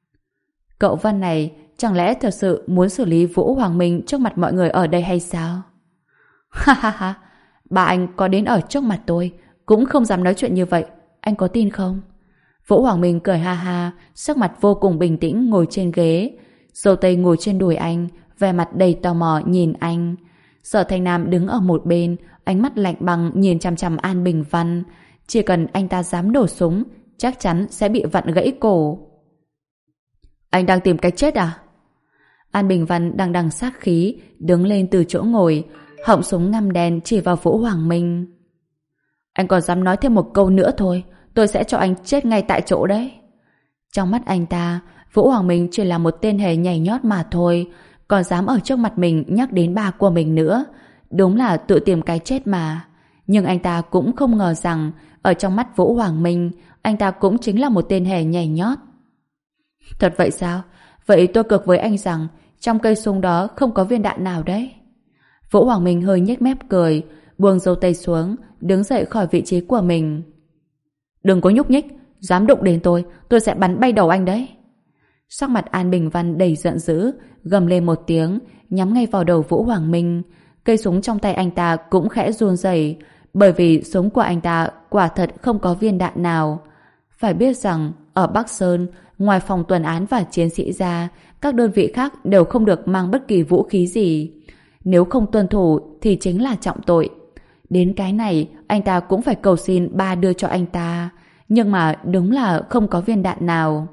Cậu Văn này chẳng lẽ thật sự muốn xử lý Vũ Hoàng Minh trước mặt mọi người ở đây hay sao? Ha ha ha, bà anh có đến ở trước mặt tôi cũng không dám nói chuyện như vậy. Anh có tin không? Vũ Hoàng Minh cười ha ha, sắc mặt vô cùng bình tĩnh ngồi trên ghế. Dâu tây ngồi trên đùi anh, vẻ mặt đầy tò mò nhìn anh. Sở Thành Nam đứng ở một bên, ánh mắt lạnh băng nhìn chằm chằm An Bình Văn. Chỉ cần anh ta dám nổ súng, chắc chắn sẽ bị vặn gãy cổ. Anh đang tìm cái chết à? An Bình Văn đang đằng sát khí, đứng lên từ chỗ ngồi, họng súng ngăm đen chỉ vào Vũ Hoàng Minh. Anh còn dám nói thêm một câu nữa thôi, tôi sẽ cho anh chết ngay tại chỗ đấy. Trong mắt anh ta, Vũ Hoàng Minh chỉ là một tên hề nhảy nhót mà thôi, còn dám ở trước mặt mình nhắc đến bà của mình nữa. Đúng là tự tìm cái chết mà. Nhưng anh ta cũng không ngờ rằng ở trong mắt Vũ Hoàng Minh, anh ta cũng chính là một tên hề nhảy nhót. Thật vậy sao? Vậy tôi cược với anh rằng trong cây súng đó không có viên đạn nào đấy. Vũ Hoàng Minh hơi nhếch mép cười, buông dâu tây xuống, đứng dậy khỏi vị trí của mình. Đừng có nhúc nhích, dám đụng đến tôi, tôi sẽ bắn bay đầu anh đấy. Sắc mặt An Bình Văn đầy giận dữ, gầm lên một tiếng, nhắm ngay vào đầu Vũ Hoàng Minh. Cây súng trong tay anh ta cũng khẽ run rẩy, bởi vì súng của anh ta quả thật không có viên đạn nào. Phải biết rằng, ở Bắc Sơn, ngoài phòng tuần án và chiến sĩ ra, các đơn vị khác đều không được mang bất kỳ vũ khí gì. Nếu không tuân thủ thì chính là trọng tội. Đến cái này, anh ta cũng phải cầu xin ba đưa cho anh ta. Nhưng mà đúng là không có viên đạn nào.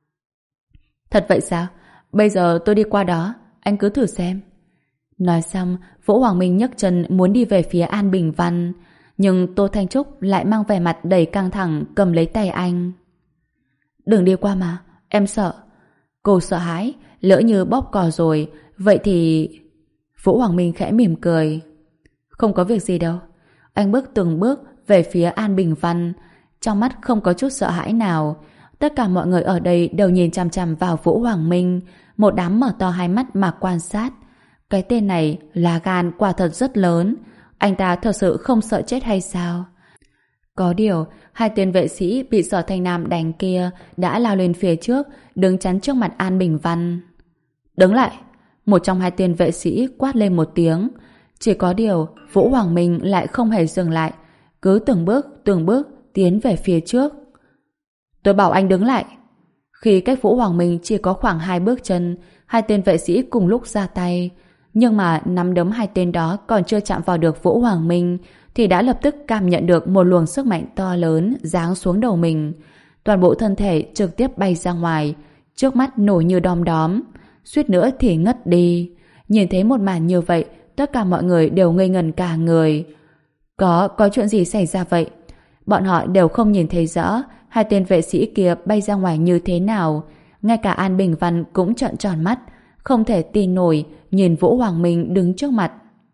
Thật vậy sao? Bây giờ tôi đi qua đó, anh cứ thử xem. Nói xong, Vũ Hoàng Minh nhấc chân muốn đi về phía An Bình Văn. Nhưng Tô Thanh Trúc lại mang vẻ mặt đầy căng thẳng cầm lấy tay anh. Đừng đi qua mà, em sợ. Cô sợ hãi, lỡ như bóp cò rồi, vậy thì... Vũ Hoàng Minh khẽ mỉm cười. Không có việc gì đâu. Anh bước từng bước về phía An Bình Văn, trong mắt không có chút sợ hãi nào. Tất cả mọi người ở đây đều nhìn chằm chằm vào Vũ Hoàng Minh, một đám mở to hai mắt mà quan sát. Cái tên này là gan quả thật rất lớn. Anh ta thật sự không sợ chết hay sao? Có điều, hai tên vệ sĩ bị Sở Thanh Nam đánh kia đã lao lên phía trước, đứng chắn trước mặt An Bình Văn. Đứng lại! Một trong hai tên vệ sĩ quát lên một tiếng. Chỉ có điều, Vũ Hoàng Minh lại không hề dừng lại, cứ từng bước, từng bước tiến về phía trước. Tôi bảo anh đứng lại. Khi cách Vũ Hoàng Minh chỉ có khoảng hai bước chân, hai tên vệ sĩ cùng lúc ra tay. Nhưng mà nắm đấm hai tên đó còn chưa chạm vào được Vũ Hoàng Minh thì đã lập tức cảm nhận được một luồng sức mạnh to lớn giáng xuống đầu mình. Toàn bộ thân thể trực tiếp bay ra ngoài, trước mắt nổi như đom đóm. suýt nữa thì ngất đi. Nhìn thấy một màn như vậy, tất cả mọi người đều ngây ngẩn cả người. Có, có chuyện gì xảy ra vậy? Bọn họ đều không nhìn thấy rõ hai tên vệ sĩ kia bay ra ngoài như thế nào. Ngay cả An Bình Văn cũng trợn tròn mắt, không thể tin nổi nhìn Vũ Hoàng Minh đứng trước mặt.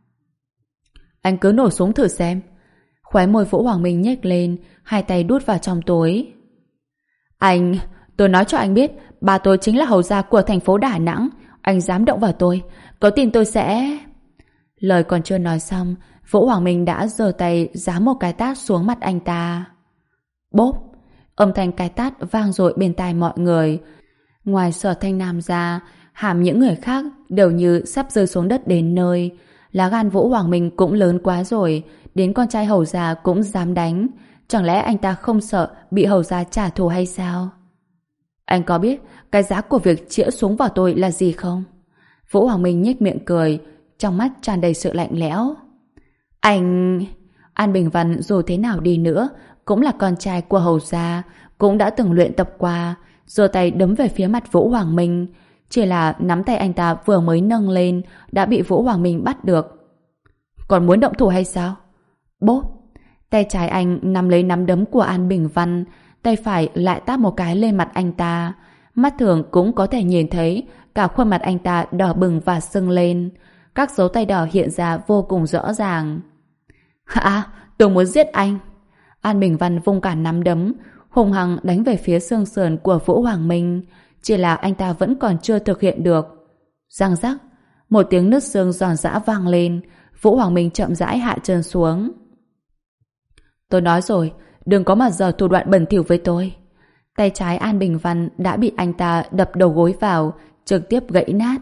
Anh cứ nổ súng thử xem. Khóe môi Vũ Hoàng Minh nhếch lên, hai tay đút vào trong túi. Anh, tôi nói cho anh biết, bà tôi chính là hầu gia của thành phố Đà Nẵng. Anh dám động vào tôi, có tin tôi sẽ... Lời còn chưa nói xong, Vũ Hoàng Minh đã giơ tay giáng một cái tát xuống mặt anh ta. Bốp! Âm thanh cái tát vang dội bên tai mọi người. Ngoài Sở Thanh Nam ra, hàm những người khác đều như sắp rơi xuống đất đến nơi. Lá gan Vũ Hoàng Minh cũng lớn quá rồi, đến con trai hầu gia cũng dám đánh. Chẳng lẽ anh ta không sợ bị hầu gia trả thù hay sao? Anh có biết cái giá của việc chĩa súng vào tôi là gì không? Vũ Hoàng Minh nhếch miệng cười, trong mắt tràn đầy sự lạnh lẽo. Anh... An Bình Văn dù thế nào đi nữa cũng là con trai của hầu gia, cũng đã từng luyện tập qua, giơ tay đấm về phía mặt Vũ Hoàng Minh. Chỉ là nắm tay anh ta vừa mới nâng lên đã bị Vũ Hoàng Minh bắt được. Còn muốn động thủ hay sao? Bốp! Tay trái anh nắm lấy nắm đấm của An Bình Văn, tay phải lại tát một cái lên mặt anh ta. Mắt thường cũng có thể nhìn thấy cả khuôn mặt anh ta đỏ bừng và sưng lên. Các dấu tay đỏ hiện ra vô cùng rõ ràng. Hả? Tôi muốn giết anh! An Bình Văn vung cả nắm đấm, hùng hăng đánh về phía xương sườn của Vũ Hoàng Minh. Chỉ là anh ta vẫn còn chưa thực hiện được. Răng rắc! Một tiếng nứt xương giòn giã vang lên. Vũ Hoàng Minh chậm rãi hạ chân xuống. Tôi nói rồi, đừng có mà giờ thủ đoạn bẩn thỉu với tôi. Tay trái An Bình Văn đã bị anh ta đập đầu gối vào, trực tiếp gãy nát.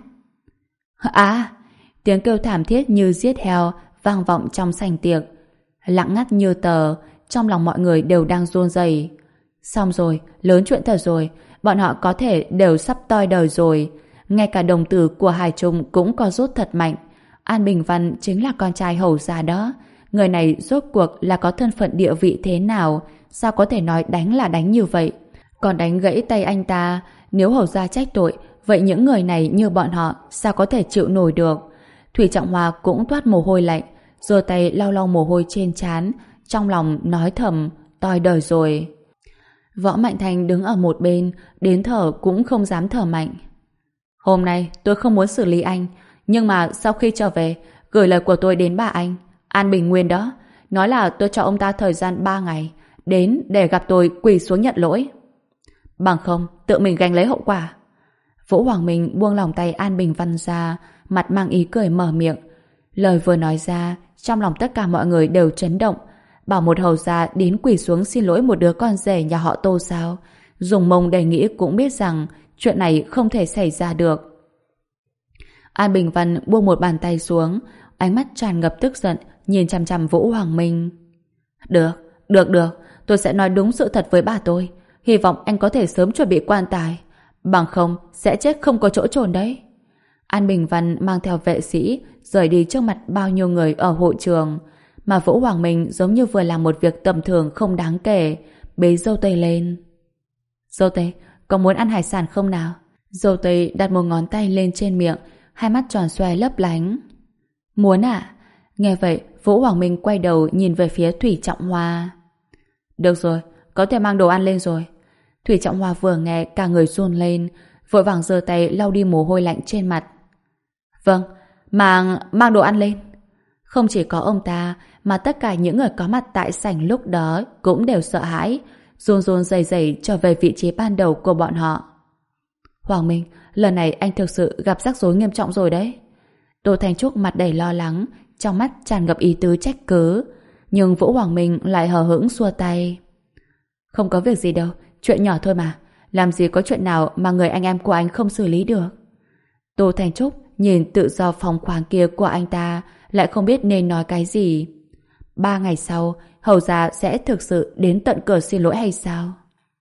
À! Tiếng kêu thảm thiết như giết heo vang vọng trong sảnh tiệc. Lặng ngắt như tờ, trong lòng mọi người đều đang run rẩy. Xong rồi, lớn chuyện thật rồi, bọn họ có thể đều sắp toi đời rồi. Ngay cả đồng tử của Hải Trung cũng có rút thật mạnh. An Bình Văn chính là con trai hầu gia đó. Người này rốt cuộc là có thân phận địa vị thế nào? Sao có thể nói đánh là đánh như vậy? Còn đánh gãy tay anh ta, nếu hầu gia trách tội, vậy những người này như bọn họ sao có thể chịu nổi được? Thủy Trọng Hoa cũng toát mồ hôi lạnh, giơ tay lau lau mồ hôi trên trán, trong lòng nói thầm, toi đời rồi. Võ Mạnh Thành đứng ở một bên, đến thở cũng không dám thở mạnh. Hôm nay tôi không muốn xử lý anh, nhưng mà sau khi trở về, gửi lời của tôi đến bà anh, An Bình Nguyên đó, nói là tôi cho ông ta thời gian ba ngày, đến để gặp tôi quỳ xuống nhận lỗi. Bằng không, tự mình gánh lấy hậu quả. Vũ Hoàng Minh buông lòng tay An Bình Văn ra, mặt mang ý cười mở miệng. Lời vừa nói ra, trong lòng tất cả mọi người đều chấn động. Bảo một hầu gia đến quỳ xuống xin lỗi một đứa con rể nhà họ Tô sao? Dùng mông để nghĩ cũng biết rằng chuyện này không thể xảy ra được. An Bình Văn buông một bàn tay xuống, ánh mắt tràn ngập tức giận, nhìn chằm chằm Vũ Hoàng Minh. Được, được, được, tôi sẽ nói đúng sự thật với bà tôi. Hy vọng anh có thể sớm chuẩn bị quan tài. Bằng không, sẽ chết không có chỗ chôn đấy. An Bình Văn mang theo vệ sĩ, rời đi trước mặt bao nhiêu người ở hội trường. Mà Vũ Hoàng Minh giống như vừa làm một việc tầm thường không đáng kể, bế dâu tây lên. Dâu tây, có muốn ăn hải sản không nào? Dâu tây đặt một ngón tay lên trên miệng, hai mắt tròn xoe lấp lánh. Muốn à? Nghe vậy, Vũ Hoàng Minh quay đầu nhìn về phía Thủy Trọng Hoa. Được rồi, có thể mang đồ ăn lên rồi. Thủy Trọng Hoa vừa nghe cả người run lên, vội vàng giơ tay lau đi mồ hôi lạnh trên mặt. Vâng, mang, mang đồ ăn lên. Không chỉ có ông ta, mà tất cả những người có mặt tại sảnh lúc đó cũng đều sợ hãi, run run rẩy rẩy trở về vị trí ban đầu của bọn họ. Hoàng Minh, lần này anh thực sự gặp rắc rối nghiêm trọng rồi đấy. Tô Thành Trúc mặt đầy lo lắng, trong mắt tràn ngập ý tứ trách cứ, nhưng Vũ Hoàng Minh lại hờ hững xua tay. Không có việc gì đâu, chuyện nhỏ thôi mà, làm gì có chuyện nào mà người anh em của anh không xử lý được. Tô Thành Trúc nhìn tự do phóng khoáng kia của anh ta, lại không biết nên nói cái gì. Ba ngày sau, hầu gia sẽ thực sự đến tận cửa xin lỗi hay sao?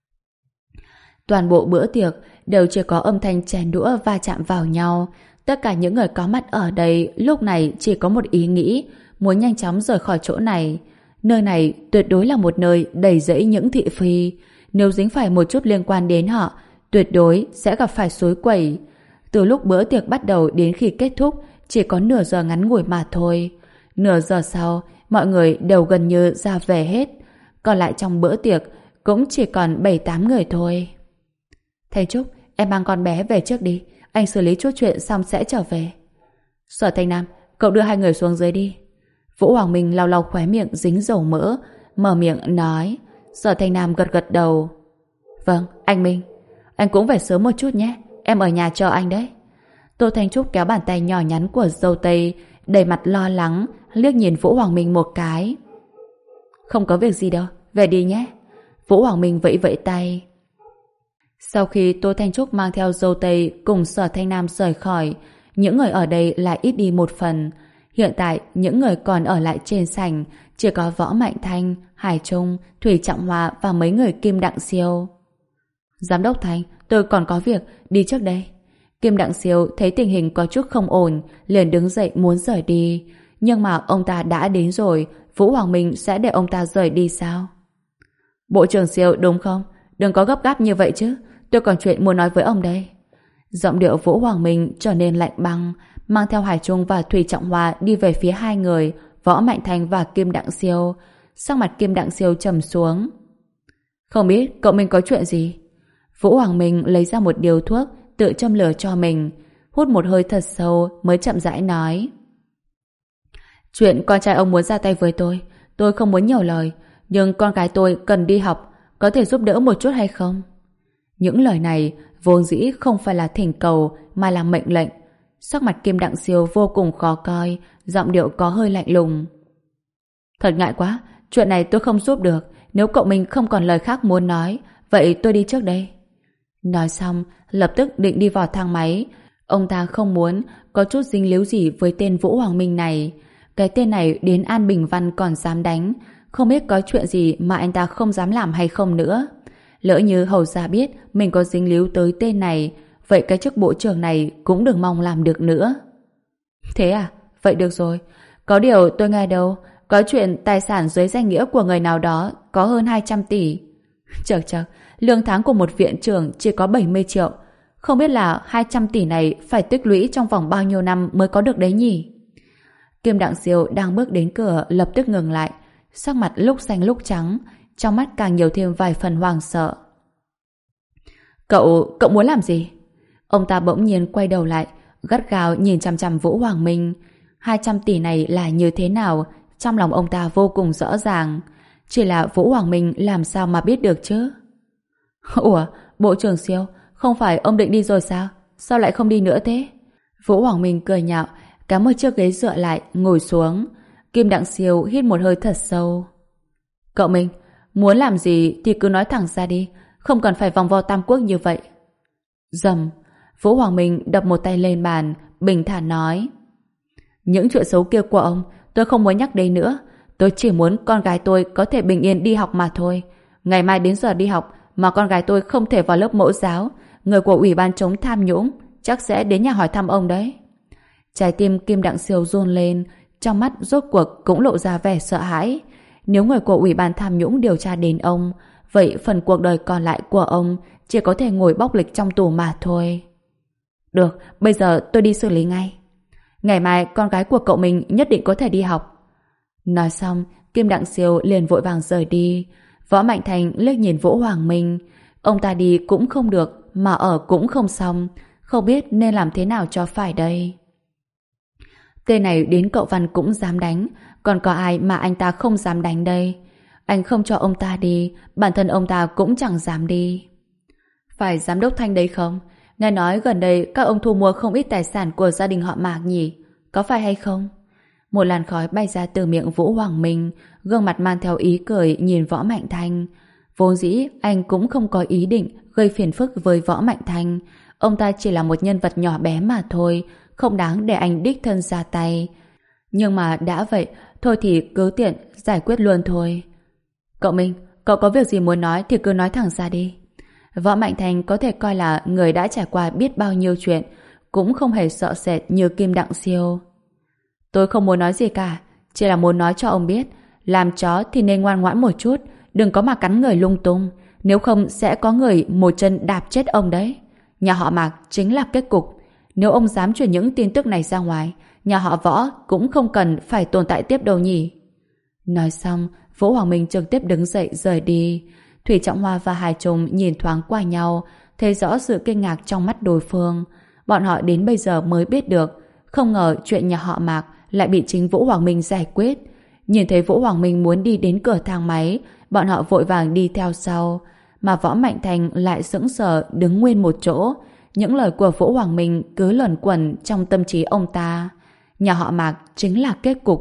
Toàn bộ bữa tiệc đều chỉ có âm thanh chén đũa va chạm vào nhau. Tất cả những người có mặt ở đây lúc này chỉ có một ý nghĩ, muốn nhanh chóng rời khỏi chỗ này. Nơi này tuyệt đối là một nơi đầy rẫy những thị phi. Nếu dính phải một chút liên quan đến họ, tuyệt đối sẽ gặp phải xối quẩy. Từ lúc bữa tiệc bắt đầu đến khi kết thúc chỉ có nửa giờ ngắn ngủi mà thôi. Nửa giờ sau, mọi người đều gần như ra về hết. Còn lại trong bữa tiệc cũng chỉ còn bảy tám người thôi. Thầy Trúc, em mang con bé về trước đi. Anh xử lý chút chuyện xong sẽ trở về. Sở Thanh Nam, cậu đưa hai người xuống dưới đi. Vũ Hoàng Minh lau lau khóe miệng dính dầu mỡ, mở miệng nói. Sở Thanh Nam gật gật đầu. Vâng, anh Minh. Anh cũng về sớm một chút nhé. Em ở nhà chờ anh đấy. Tô Thanh Trúc kéo bàn tay nhỏ nhắn của dâu tây, đầy mặt lo lắng, liếc nhìn Vũ Hoàng Minh một cái. Không có việc gì đâu, về đi nhé. Vũ Hoàng Minh vẫy vẫy tay. Sau khi Tô Thanh Trúc mang theo dâu tây cùng Sở Thanh Nam rời khỏi, những người ở đây lại ít đi một phần. Hiện tại, những người còn ở lại trên sảnh chỉ có Võ Mạnh Thanh, Hải Trung, Thủy Trọng Hoa và mấy người Kim Đặng Siêu. Giám đốc Thanh, tôi còn có việc, đi trước đây. Kim Đặng Siêu thấy tình hình có chút không ổn, liền đứng dậy muốn rời đi. Nhưng mà ông ta đã đến rồi, Vũ Hoàng Minh sẽ để ông ta rời đi sao? Bộ trưởng Siêu đúng không? Đừng có gấp gáp như vậy chứ, tôi còn chuyện muốn nói với ông đây. Giọng điệu Vũ Hoàng Minh trở nên lạnh băng, mang theo Hải Trung và Thủy Trọng Hoa đi về phía hai người, Võ Mạnh Thành và Kim Đặng Siêu. Sắc mặt Kim Đặng Siêu trầm xuống. Không biết cậu Minh có chuyện gì? Vũ Hoàng Minh lấy ra một điều thuốc, tự châm lửa cho mình, hút một hơi thật sâu mới chậm rãi nói. Chuyện con trai ông muốn ra tay với tôi, tôi không muốn nhiều lời, nhưng con gái tôi cần đi học, có thể giúp đỡ một chút hay không? Những lời này vốn dĩ không phải là thỉnh cầu mà là mệnh lệnh. Sắc mặt Kim Đặng Siêu vô cùng khó coi, giọng điệu có hơi lạnh lùng. Thật ngại quá, chuyện này tôi không giúp được, nếu cậu mình không còn lời khác muốn nói, vậy tôi đi trước đây. Nói xong, lập tức định đi vào thang máy. Ông ta không muốn có chút dính líu gì với tên Vũ Hoàng Minh này. Cái tên này đến An Bình Văn còn dám đánh, không biết có chuyện gì mà anh ta không dám làm hay không nữa. Lỡ như hầu gia biết mình có dính líu tới tên này, vậy cái chức bộ trưởng này cũng đừng mong làm được nữa. Thế à? Vậy được rồi. Có điều tôi nghe đâu, có chuyện tài sản dưới danh nghĩa của người nào đó có hơn hai trăm tỷ. Chật chật, lương tháng của một viện trưởng chỉ có bảy mươi triệu. Không biết là hai trăm tỷ này phải tích lũy trong vòng bao nhiêu năm mới có được đấy nhỉ? Kim Đặng Siêu đang bước đến cửa lập tức ngừng lại, sắc mặt lúc xanh lúc trắng, trong mắt càng nhiều thêm vài phần hoảng sợ. Cậu, cậu muốn làm gì? Ông ta bỗng nhiên quay đầu lại, gắt gao nhìn chằm chằm Vũ Hoàng Minh. hai trăm tỷ này là như thế nào, trong lòng ông ta vô cùng rõ ràng. Chỉ là Vũ Hoàng Minh làm sao mà biết được chứ? Ủa, Bộ trưởng Siêu, không phải ông định đi rồi sao? Sao lại không đi nữa thế? Vũ Hoàng Minh cười nhạo, kéo một chiếc ghế dựa lại, ngồi xuống. Kim Đặng Siêu hít một hơi thật sâu. Cậu Minh, muốn làm gì thì cứ nói thẳng ra đi, không cần phải vòng vo tam quốc như vậy. Dầm, Vũ Hoàng Minh đập một tay lên bàn, bình thản nói. Những chuyện xấu kia của ông, tôi không muốn nhắc đến nữa. Tôi chỉ muốn con gái tôi có thể bình yên đi học mà thôi. Ngày mai đến giờ đi học mà con gái tôi không thể vào lớp mẫu giáo, người của Ủy ban chống tham nhũng chắc sẽ đến nhà hỏi thăm ông đấy. Trái tim Kim Đặng Siêu run lên, trong mắt rốt cuộc cũng lộ ra vẻ sợ hãi. Nếu người của Ủy ban tham nhũng điều tra đến ông, vậy phần cuộc đời còn lại của ông chỉ có thể ngồi bóc lịch trong tù mà thôi. Được, bây giờ tôi đi xử lý ngay. Ngày mai con gái của cậu mình nhất định có thể đi học. Nói xong, Kim Đặng Siêu liền vội vàng rời đi. Võ Mạnh Thành liếc nhìn Vũ Hoàng Minh. Ông ta đi cũng không được, mà ở cũng không xong. Không biết nên làm thế nào cho phải đây. Tên này đến cậu Văn cũng dám đánh, còn có ai mà anh ta không dám đánh đây? Anh không cho ông ta đi, bản thân ông ta cũng chẳng dám đi. Phải giám đốc Thanh đấy không? Nghe nói gần đây các ông thu mua không ít tài sản của gia đình họ Mạc nhỉ? Có phải hay không? Một làn khói bay ra từ miệng Vũ Hoàng Minh, gương mặt mang theo ý cười nhìn Võ Mạnh Thanh. Vốn dĩ anh cũng không có ý định gây phiền phức với Võ Mạnh Thanh. Ông ta chỉ là một nhân vật nhỏ bé mà thôi, không đáng để anh đích thân ra tay. Nhưng mà đã vậy, thôi thì cứ tiện giải quyết luôn thôi. Cậu Minh, cậu có việc gì muốn nói thì cứ nói thẳng ra đi. Võ Mạnh Thành có thể coi là người đã trải qua biết bao nhiêu chuyện, cũng không hề sợ sệt như Kim Đặng Siêu. Tôi không muốn nói gì cả, chỉ là muốn nói cho ông biết, làm chó thì nên ngoan ngoãn một chút, đừng có mà cắn người lung tung, nếu không sẽ có người một chân đạp chết ông đấy. Nhà họ Mạc chính là kết cục. Nếu ông dám truyền những tin tức này ra ngoài, nhà họ Võ cũng không cần phải tồn tại tiếp đâu nhỉ. Nói xong, Vũ Hoàng Minh trực tiếp đứng dậy rời đi. Thủy Trọng Hoa và Hải Trùng nhìn thoáng qua nhau, thấy rõ sự kinh ngạc trong mắt đối phương. Bọn họ đến bây giờ mới biết được, không ngờ chuyện nhà họ Mạc lại bị chính Vũ Hoàng Minh giải quyết. Nhìn thấy Vũ Hoàng Minh muốn đi đến cửa thang máy, bọn họ vội vàng đi theo sau. Mà Võ Mạnh Thành lại sững sờ đứng nguyên một chỗ. Những lời của Vũ Hoàng Minh cứ luẩn quẩn trong tâm trí ông ta. Nhà họ Mạc chính là kết cục.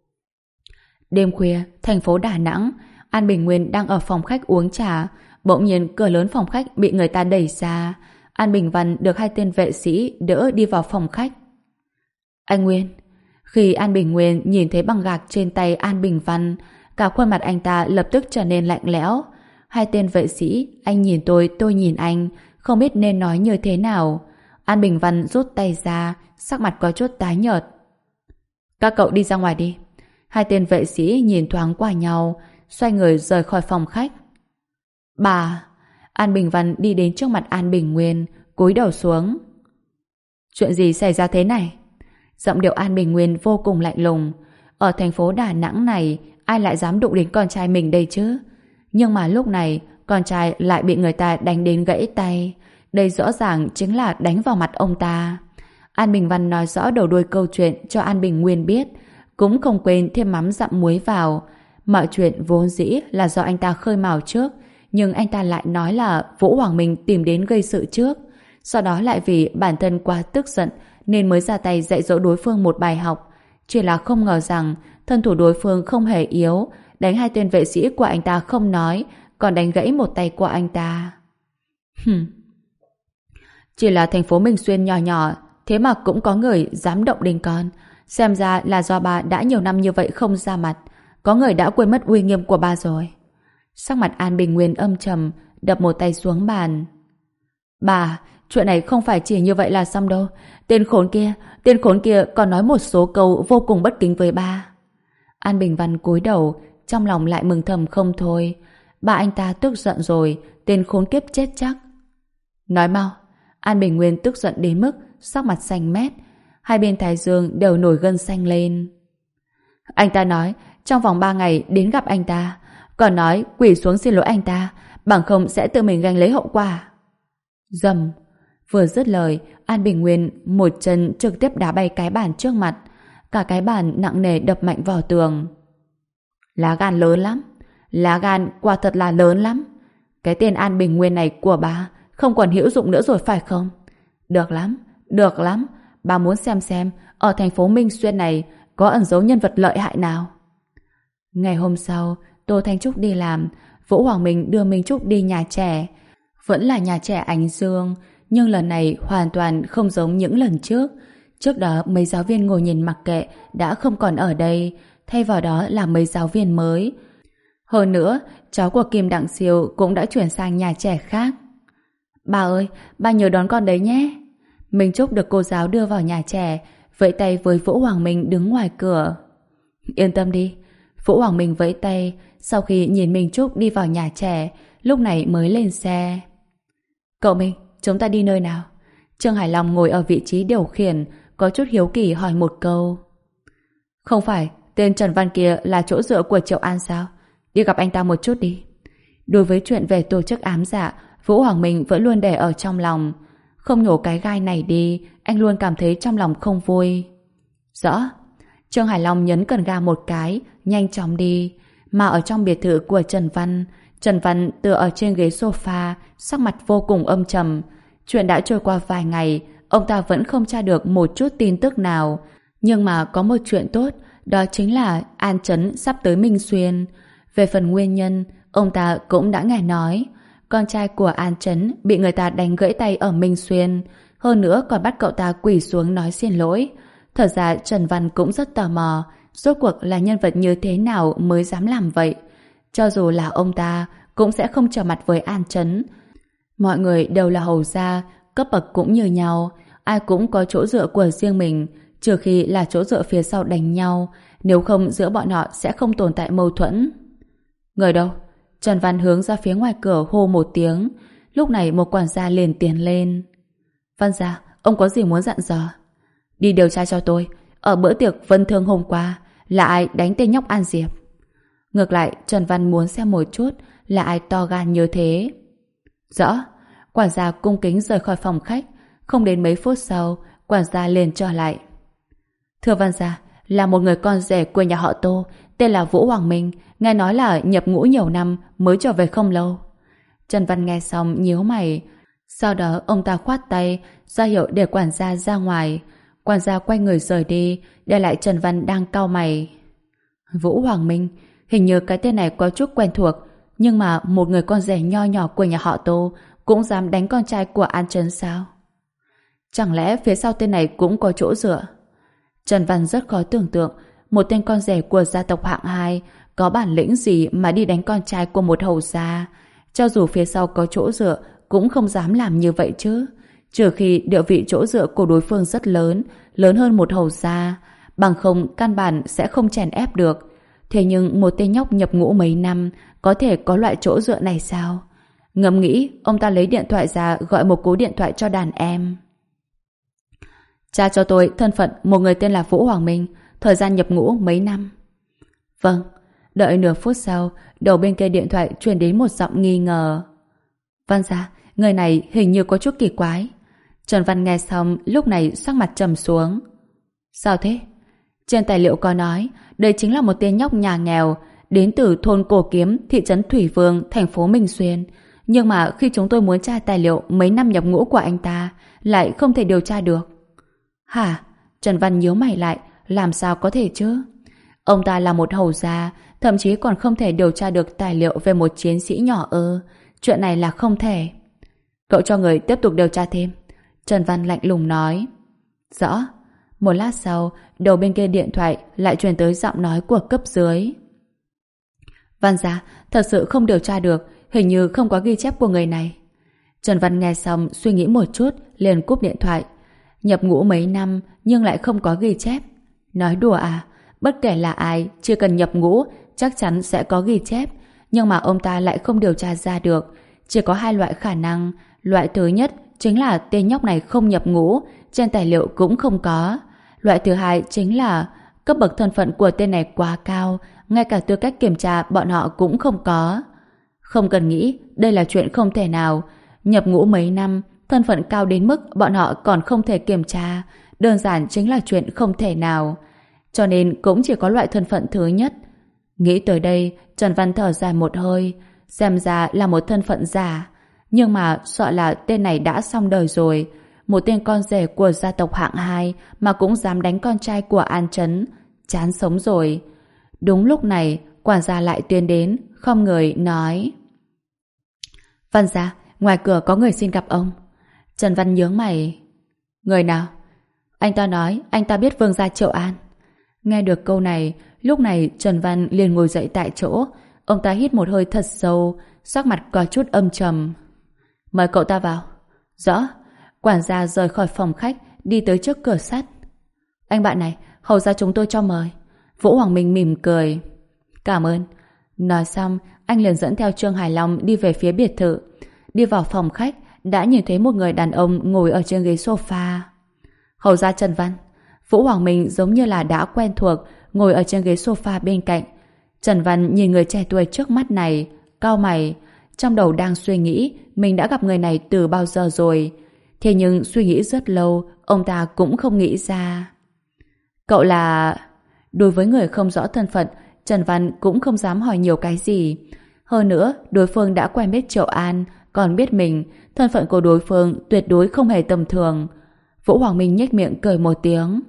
Đêm khuya, thành phố Đà Nẵng, An Bình Nguyên đang ở phòng khách uống trà. Bỗng nhiên cửa lớn phòng khách bị người ta đẩy ra. An Bình Văn được hai tên vệ sĩ đỡ đi vào phòng khách. Anh Nguyên. Khi An Bình Nguyên nhìn thấy băng gạc trên tay An Bình Văn, cả khuôn mặt anh ta lập tức trở nên lạnh lẽo. Hai tên vệ sĩ, anh nhìn tôi, tôi nhìn anh, không biết nên nói như thế nào. An Bình Văn rút tay ra, sắc mặt có chút tái nhợt. Các cậu đi ra ngoài đi. Hai tên vệ sĩ nhìn thoáng qua nhau, xoay người rời khỏi phòng khách. Bà! An Bình Văn đi đến trước mặt An Bình Nguyên, cúi đầu xuống. Chuyện gì xảy ra thế này? Giọng điệu An Bình Nguyên vô cùng lạnh lùng. Ở thành phố Đà Nẵng này, ai lại dám đụng đến con trai mình đây chứ? Nhưng mà lúc này, con trai lại bị người ta đánh đến gãy tay. Đây rõ ràng chính là đánh vào mặt ông ta. An Bình Văn nói rõ đầu đuôi câu chuyện cho An Bình Nguyên biết, cũng không quên thêm mắm dặm muối vào. Mọi chuyện vốn dĩ là do anh ta khơi mào trước, nhưng anh ta lại nói là Vũ Hoàng Minh tìm đến gây sự trước. Sau đó lại vì bản thân quá tức giận nên mới ra tay dạy dỗ đối phương một bài học. Chỉ là không ngờ rằng thân thủ đối phương không hề yếu, đánh hai tên vệ sĩ của anh ta không nói, còn đánh gãy một tay của anh ta. Hừm. Chỉ là thành phố Minh Xuyên nhỏ nhỏ, thế mà cũng có người dám động đến con. Xem ra là do bà đã nhiều năm như vậy không ra mặt, có người đã quên mất uy nghiêm của bà rồi. Sắc mặt An Bình Nguyên âm trầm, đập một tay xuống bàn. Bà, chuyện này không phải chỉ như vậy là xong đâu. Tên khốn kia, tên khốn kia còn nói một số câu vô cùng bất kính với bà. An Bình Văn cúi đầu, trong lòng lại mừng thầm không thôi. Bà anh ta tức giận rồi, tên khốn kiếp chết chắc. Nói mau. An Bình Nguyên tức giận đến mức sắc mặt xanh mét, hai bên thái dương đều nổi gân xanh lên. Anh ta nói trong vòng ba ngày đến gặp anh ta, còn nói quỳ xuống xin lỗi anh ta, bằng không sẽ tự mình gánh lấy hậu quả. Dầm. Vừa dứt lời, An Bình Nguyên một chân trực tiếp đá bay cái bàn trước mặt, cả cái bàn nặng nề đập mạnh vào tường. Lá gan lớn lắm, lá gan quả thật là lớn lắm. Cái tên An Bình Nguyên này của bà không còn hữu dụng nữa rồi phải không? Được lắm, được lắm. Bà muốn xem xem ở thành phố Minh Xuyên này có ẩn giấu nhân vật lợi hại nào. Ngày hôm sau, Tô Thanh Trúc đi làm, Vũ Hoàng Minh đưa Minh Trúc đi nhà trẻ. Vẫn là nhà trẻ Ánh Dương, nhưng lần này hoàn toàn không giống những lần trước. Trước đó mấy giáo viên ngồi nhìn mặc kệ đã không còn ở đây, thay vào đó là mấy giáo viên mới. Hơn nữa, cháu của Kim Đặng Siêu cũng đã chuyển sang nhà trẻ khác. Bà ơi, bà nhớ đón con đấy nhé. Minh Trúc được cô giáo đưa vào nhà trẻ, vẫy tay với Vũ Hoàng Minh đứng ngoài cửa. Yên tâm đi. Vũ Hoàng Minh vẫy tay, sau khi nhìn Minh Trúc đi vào nhà trẻ, lúc này mới lên xe. Cậu Minh, chúng ta đi nơi nào? Trương Hải Long ngồi ở vị trí điều khiển, có chút hiếu kỳ hỏi một câu. Không phải, tên Trần Văn kia là chỗ dựa của Triệu An sao? Đi gặp anh ta một chút đi. Đối với chuyện về tổ chức ám dạ, Vũ Hoàng Minh vẫn luôn để ở trong lòng. Không nhổ cái gai này đi, anh luôn cảm thấy trong lòng không vui. Rõ. Trương Hải Long nhấn cần ga một cái, nhanh chóng đi. Mà ở trong biệt thự của Trần Văn, Trần Văn tựa ở trên ghế sofa, sắc mặt vô cùng âm trầm. Chuyện đã trôi qua vài ngày, ông ta vẫn không tra được một chút tin tức nào. Nhưng mà có một chuyện tốt, đó chính là An Trấn sắp tới Minh Xuyên. Về phần nguyên nhân, ông ta cũng đã nghe nói. Con trai của An Trấn bị người ta đánh gãy tay ở Minh Xuyên, hơn nữa còn bắt cậu ta quỳ xuống nói xin lỗi. Thật ra Trần Văn cũng rất tò mò, rốt cuộc là nhân vật như thế nào mới dám làm vậy. Cho dù là ông ta, cũng sẽ không trở mặt với An Trấn. Mọi người đều là hầu gia, cấp bậc cũng như nhau, ai cũng có chỗ dựa của riêng mình, trừ khi là chỗ dựa phía sau đánh nhau, nếu không giữa bọn họ sẽ không tồn tại mâu thuẫn. Người đâu? Trần Văn hướng ra phía ngoài cửa hô một tiếng. Lúc này một quản gia liền tiến lên. Văn gia, ông có gì muốn dặn dò? Đi điều tra cho tôi, ở bữa tiệc Vân Thương hôm qua, là ai đánh tên nhóc An Diệp? Ngược lại, Trần Văn muốn xem một chút là ai to gan như thế. Rõ. Quản gia cung kính rời khỏi phòng khách. Không đến mấy phút sau, quản gia liền trở lại. Thưa Văn gia, là một người con rể của nhà họ Tô, tên là Vũ Hoàng Minh, nghe nói là nhập ngũ nhiều năm mới trở về không lâu. Trần Văn nghe xong nhíu mày. Sau đó ông ta khoát tay ra hiệu để quản gia ra ngoài. Quản gia quay người rời đi, để lại Trần Văn đang cau mày. Vũ Hoàng Minh, hình như cái tên này có chút quen thuộc, nhưng mà một người con rể nho nhỏ của nhà họ Tô cũng dám đánh con trai của An Trấn sao? Chẳng lẽ phía sau tên này cũng có chỗ dựa? Trần Văn rất khó tưởng tượng một tên con rể của gia tộc hạng hai có bản lĩnh gì mà đi đánh con trai của một hầu gia. Cho dù phía sau có chỗ dựa cũng không dám làm như vậy chứ. Trừ khi địa vị chỗ dựa của đối phương rất lớn, lớn hơn một hầu gia, bằng không căn bản sẽ không chèn ép được. Thế nhưng một tên nhóc nhập ngũ mấy năm có thể có loại chỗ dựa này sao? Ngẫm nghĩ, ông ta lấy điện thoại ra gọi một cú điện thoại cho đàn em. Tra cho tôi thân phận một người tên là Vũ Hoàng Minh, thời gian nhập ngũ mấy năm. Vâng. Đợi nửa phút sau, đầu bên kia điện thoại truyền đến một giọng nghi ngờ. Văn gia, người này hình như có chút kỳ quái. Trần Văn nghe xong lúc này sắc mặt trầm xuống. Sao thế? Trên tài liệu có nói đây chính là một tên nhóc nhà nghèo đến từ thôn Cổ Kiếm, thị trấn Thủy Vương, thành phố Minh Xuyên. Nhưng mà khi chúng tôi muốn tra tài liệu mấy năm nhập ngũ của anh ta lại không thể điều tra được. Hả? Trần Văn nhíu mày lại. Làm sao có thể chứ? Ông ta là một hầu gia, thậm chí còn không thể điều tra được tài liệu về một chiến sĩ nhỏ ư? Chuyện này là không thể. Cậu cho người tiếp tục điều tra thêm. Trần Văn lạnh lùng nói. Rõ. Một lát sau, đầu bên kia điện thoại lại truyền tới giọng nói của cấp dưới. Văn gia, thật sự không điều tra được, hình như không có ghi chép của người này. Trần Văn nghe xong suy nghĩ một chút, liền cúp điện thoại. Nhập ngũ mấy năm nhưng lại không có ghi chép. Nói đùa à? Bất kể là ai, chỉ cần nhập ngũ chắc chắn sẽ có ghi chép. Nhưng mà ông ta lại không điều tra ra được. Chỉ có hai loại khả năng. Loại thứ nhất chính là tên nhóc này không nhập ngũ, trên tài liệu cũng không có. Loại thứ hai chính là cấp bậc thân phận của tên này quá cao, ngay cả tư cách kiểm tra bọn họ cũng không có. Không cần nghĩ, đây là chuyện không thể nào. Nhập ngũ mấy năm, thân phận cao đến mức bọn họ còn không thể kiểm tra. Đơn giản chính là chuyện không thể nào. Cho nên cũng chỉ có loại thân phận thứ nhất. Nghĩ tới đây, Trần Văn thở dài một hơi. Xem ra là một thân phận giả. Nhưng mà sợ là tên này đã xong đời rồi. Một tên con rể của gia tộc hạng hai mà cũng dám đánh con trai của An Trấn. Chán sống rồi. Đúng lúc này, quản gia lại tuyên đến, không người nói. Văn gia, ngoài cửa có người xin gặp ông. Trần Văn nhướng mày. Người nào? Anh ta nói anh ta biết Vương gia Triệu An. Nghe được câu này, lúc này Trần Văn liền ngồi dậy tại chỗ. Ông ta hít một hơi thật sâu, sắc mặt có chút âm trầm. Mời cậu ta vào. Rõ. Quản gia rời khỏi phòng khách, đi tới trước cửa sắt. Anh bạn này, hầu ra chúng tôi cho mời. Vũ Hoàng Minh mỉm cười. Cảm ơn. Nói xong, anh liền dẫn theo Trương Hải Long đi về phía biệt thự. Đi vào phòng khách, đã nhìn thấy một người đàn ông ngồi ở trên ghế sofa. Hầu ra Trần Văn. Vũ Hoàng Minh giống như là đã quen thuộc, ngồi ở trên ghế sofa bên cạnh. Trần Văn nhìn người trẻ tuổi trước mắt này, cau mày, trong đầu đang suy nghĩ mình đã gặp người này từ bao giờ rồi. Thế nhưng suy nghĩ rất lâu, ông ta cũng không nghĩ ra. Cậu là... Đối với người không rõ thân phận, Trần Văn cũng không dám hỏi nhiều cái gì. Hơn nữa, đối phương đã quen biết Triệu An, còn biết mình, thân phận của đối phương tuyệt đối không hề tầm thường. Vũ Hoàng Minh nhếch miệng cười một tiếng.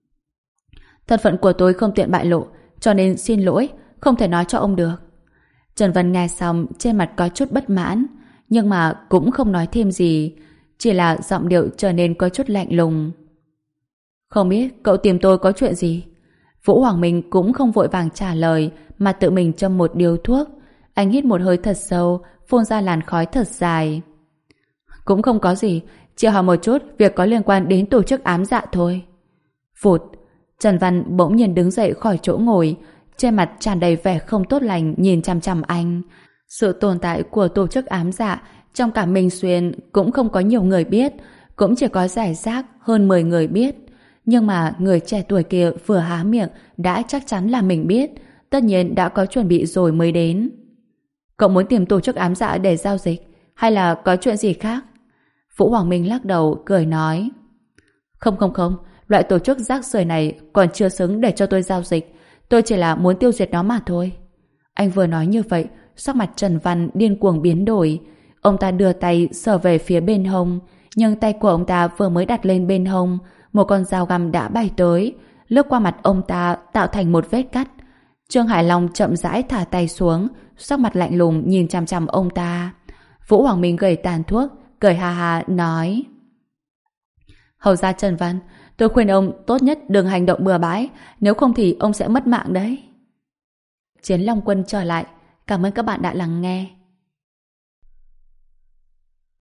Thân phận của tôi không tiện bại lộ, cho nên xin lỗi, không thể nói cho ông được. Trần Văn nghe xong, trên mặt có chút bất mãn, nhưng mà cũng không nói thêm gì, chỉ là giọng điệu trở nên có chút lạnh lùng. Không biết cậu tìm tôi có chuyện gì? Vũ Hoàng Minh cũng không vội vàng trả lời, mà tự mình châm một điếu thuốc. Anh hít một hơi thật sâu, phun ra làn khói thật dài. Cũng không có gì, chỉ hỏi một chút việc có liên quan đến tổ chức ám dạ thôi. Phụt, Trần Văn bỗng nhiên đứng dậy khỏi chỗ ngồi, trên mặt tràn đầy vẻ không tốt lành nhìn chằm chằm anh. Sự tồn tại của tổ chức ám dạ trong cả Minh Xuyên cũng không có nhiều người biết, cũng chỉ có rải rác hơn mười người biết. Nhưng mà người trẻ tuổi kia vừa há miệng đã chắc chắn là mình biết, tất nhiên đã có chuẩn bị rồi mới đến. Cậu muốn tìm tổ chức ám dạ để giao dịch, hay là có chuyện gì khác? Vũ Hoàng Minh lắc đầu, cười nói. Không không không, loại tổ chức rác rưởi này còn chưa xứng để cho tôi giao dịch. Tôi chỉ là muốn tiêu diệt nó mà thôi. Anh vừa nói như vậy, sắc mặt Trần Văn điên cuồng biến đổi. Ông ta đưa tay sờ về phía bên hông, nhưng tay của ông ta vừa mới đặt lên bên hông, một con dao găm đã bay tới, lướt qua mặt ông ta tạo thành một vết cắt. Trương Hải Long chậm rãi thả tay xuống, sắc mặt lạnh lùng nhìn chằm chằm ông ta. Vũ Hoàng Minh gầy tàn thuốc, cười ha ha nói: Hầu gia Trần Văn, tôi khuyên ông tốt nhất đừng hành động bừa bãi, nếu không thì ông sẽ mất mạng đấy. Chiến Long Quân trở lại. Cảm ơn các bạn đã lắng nghe.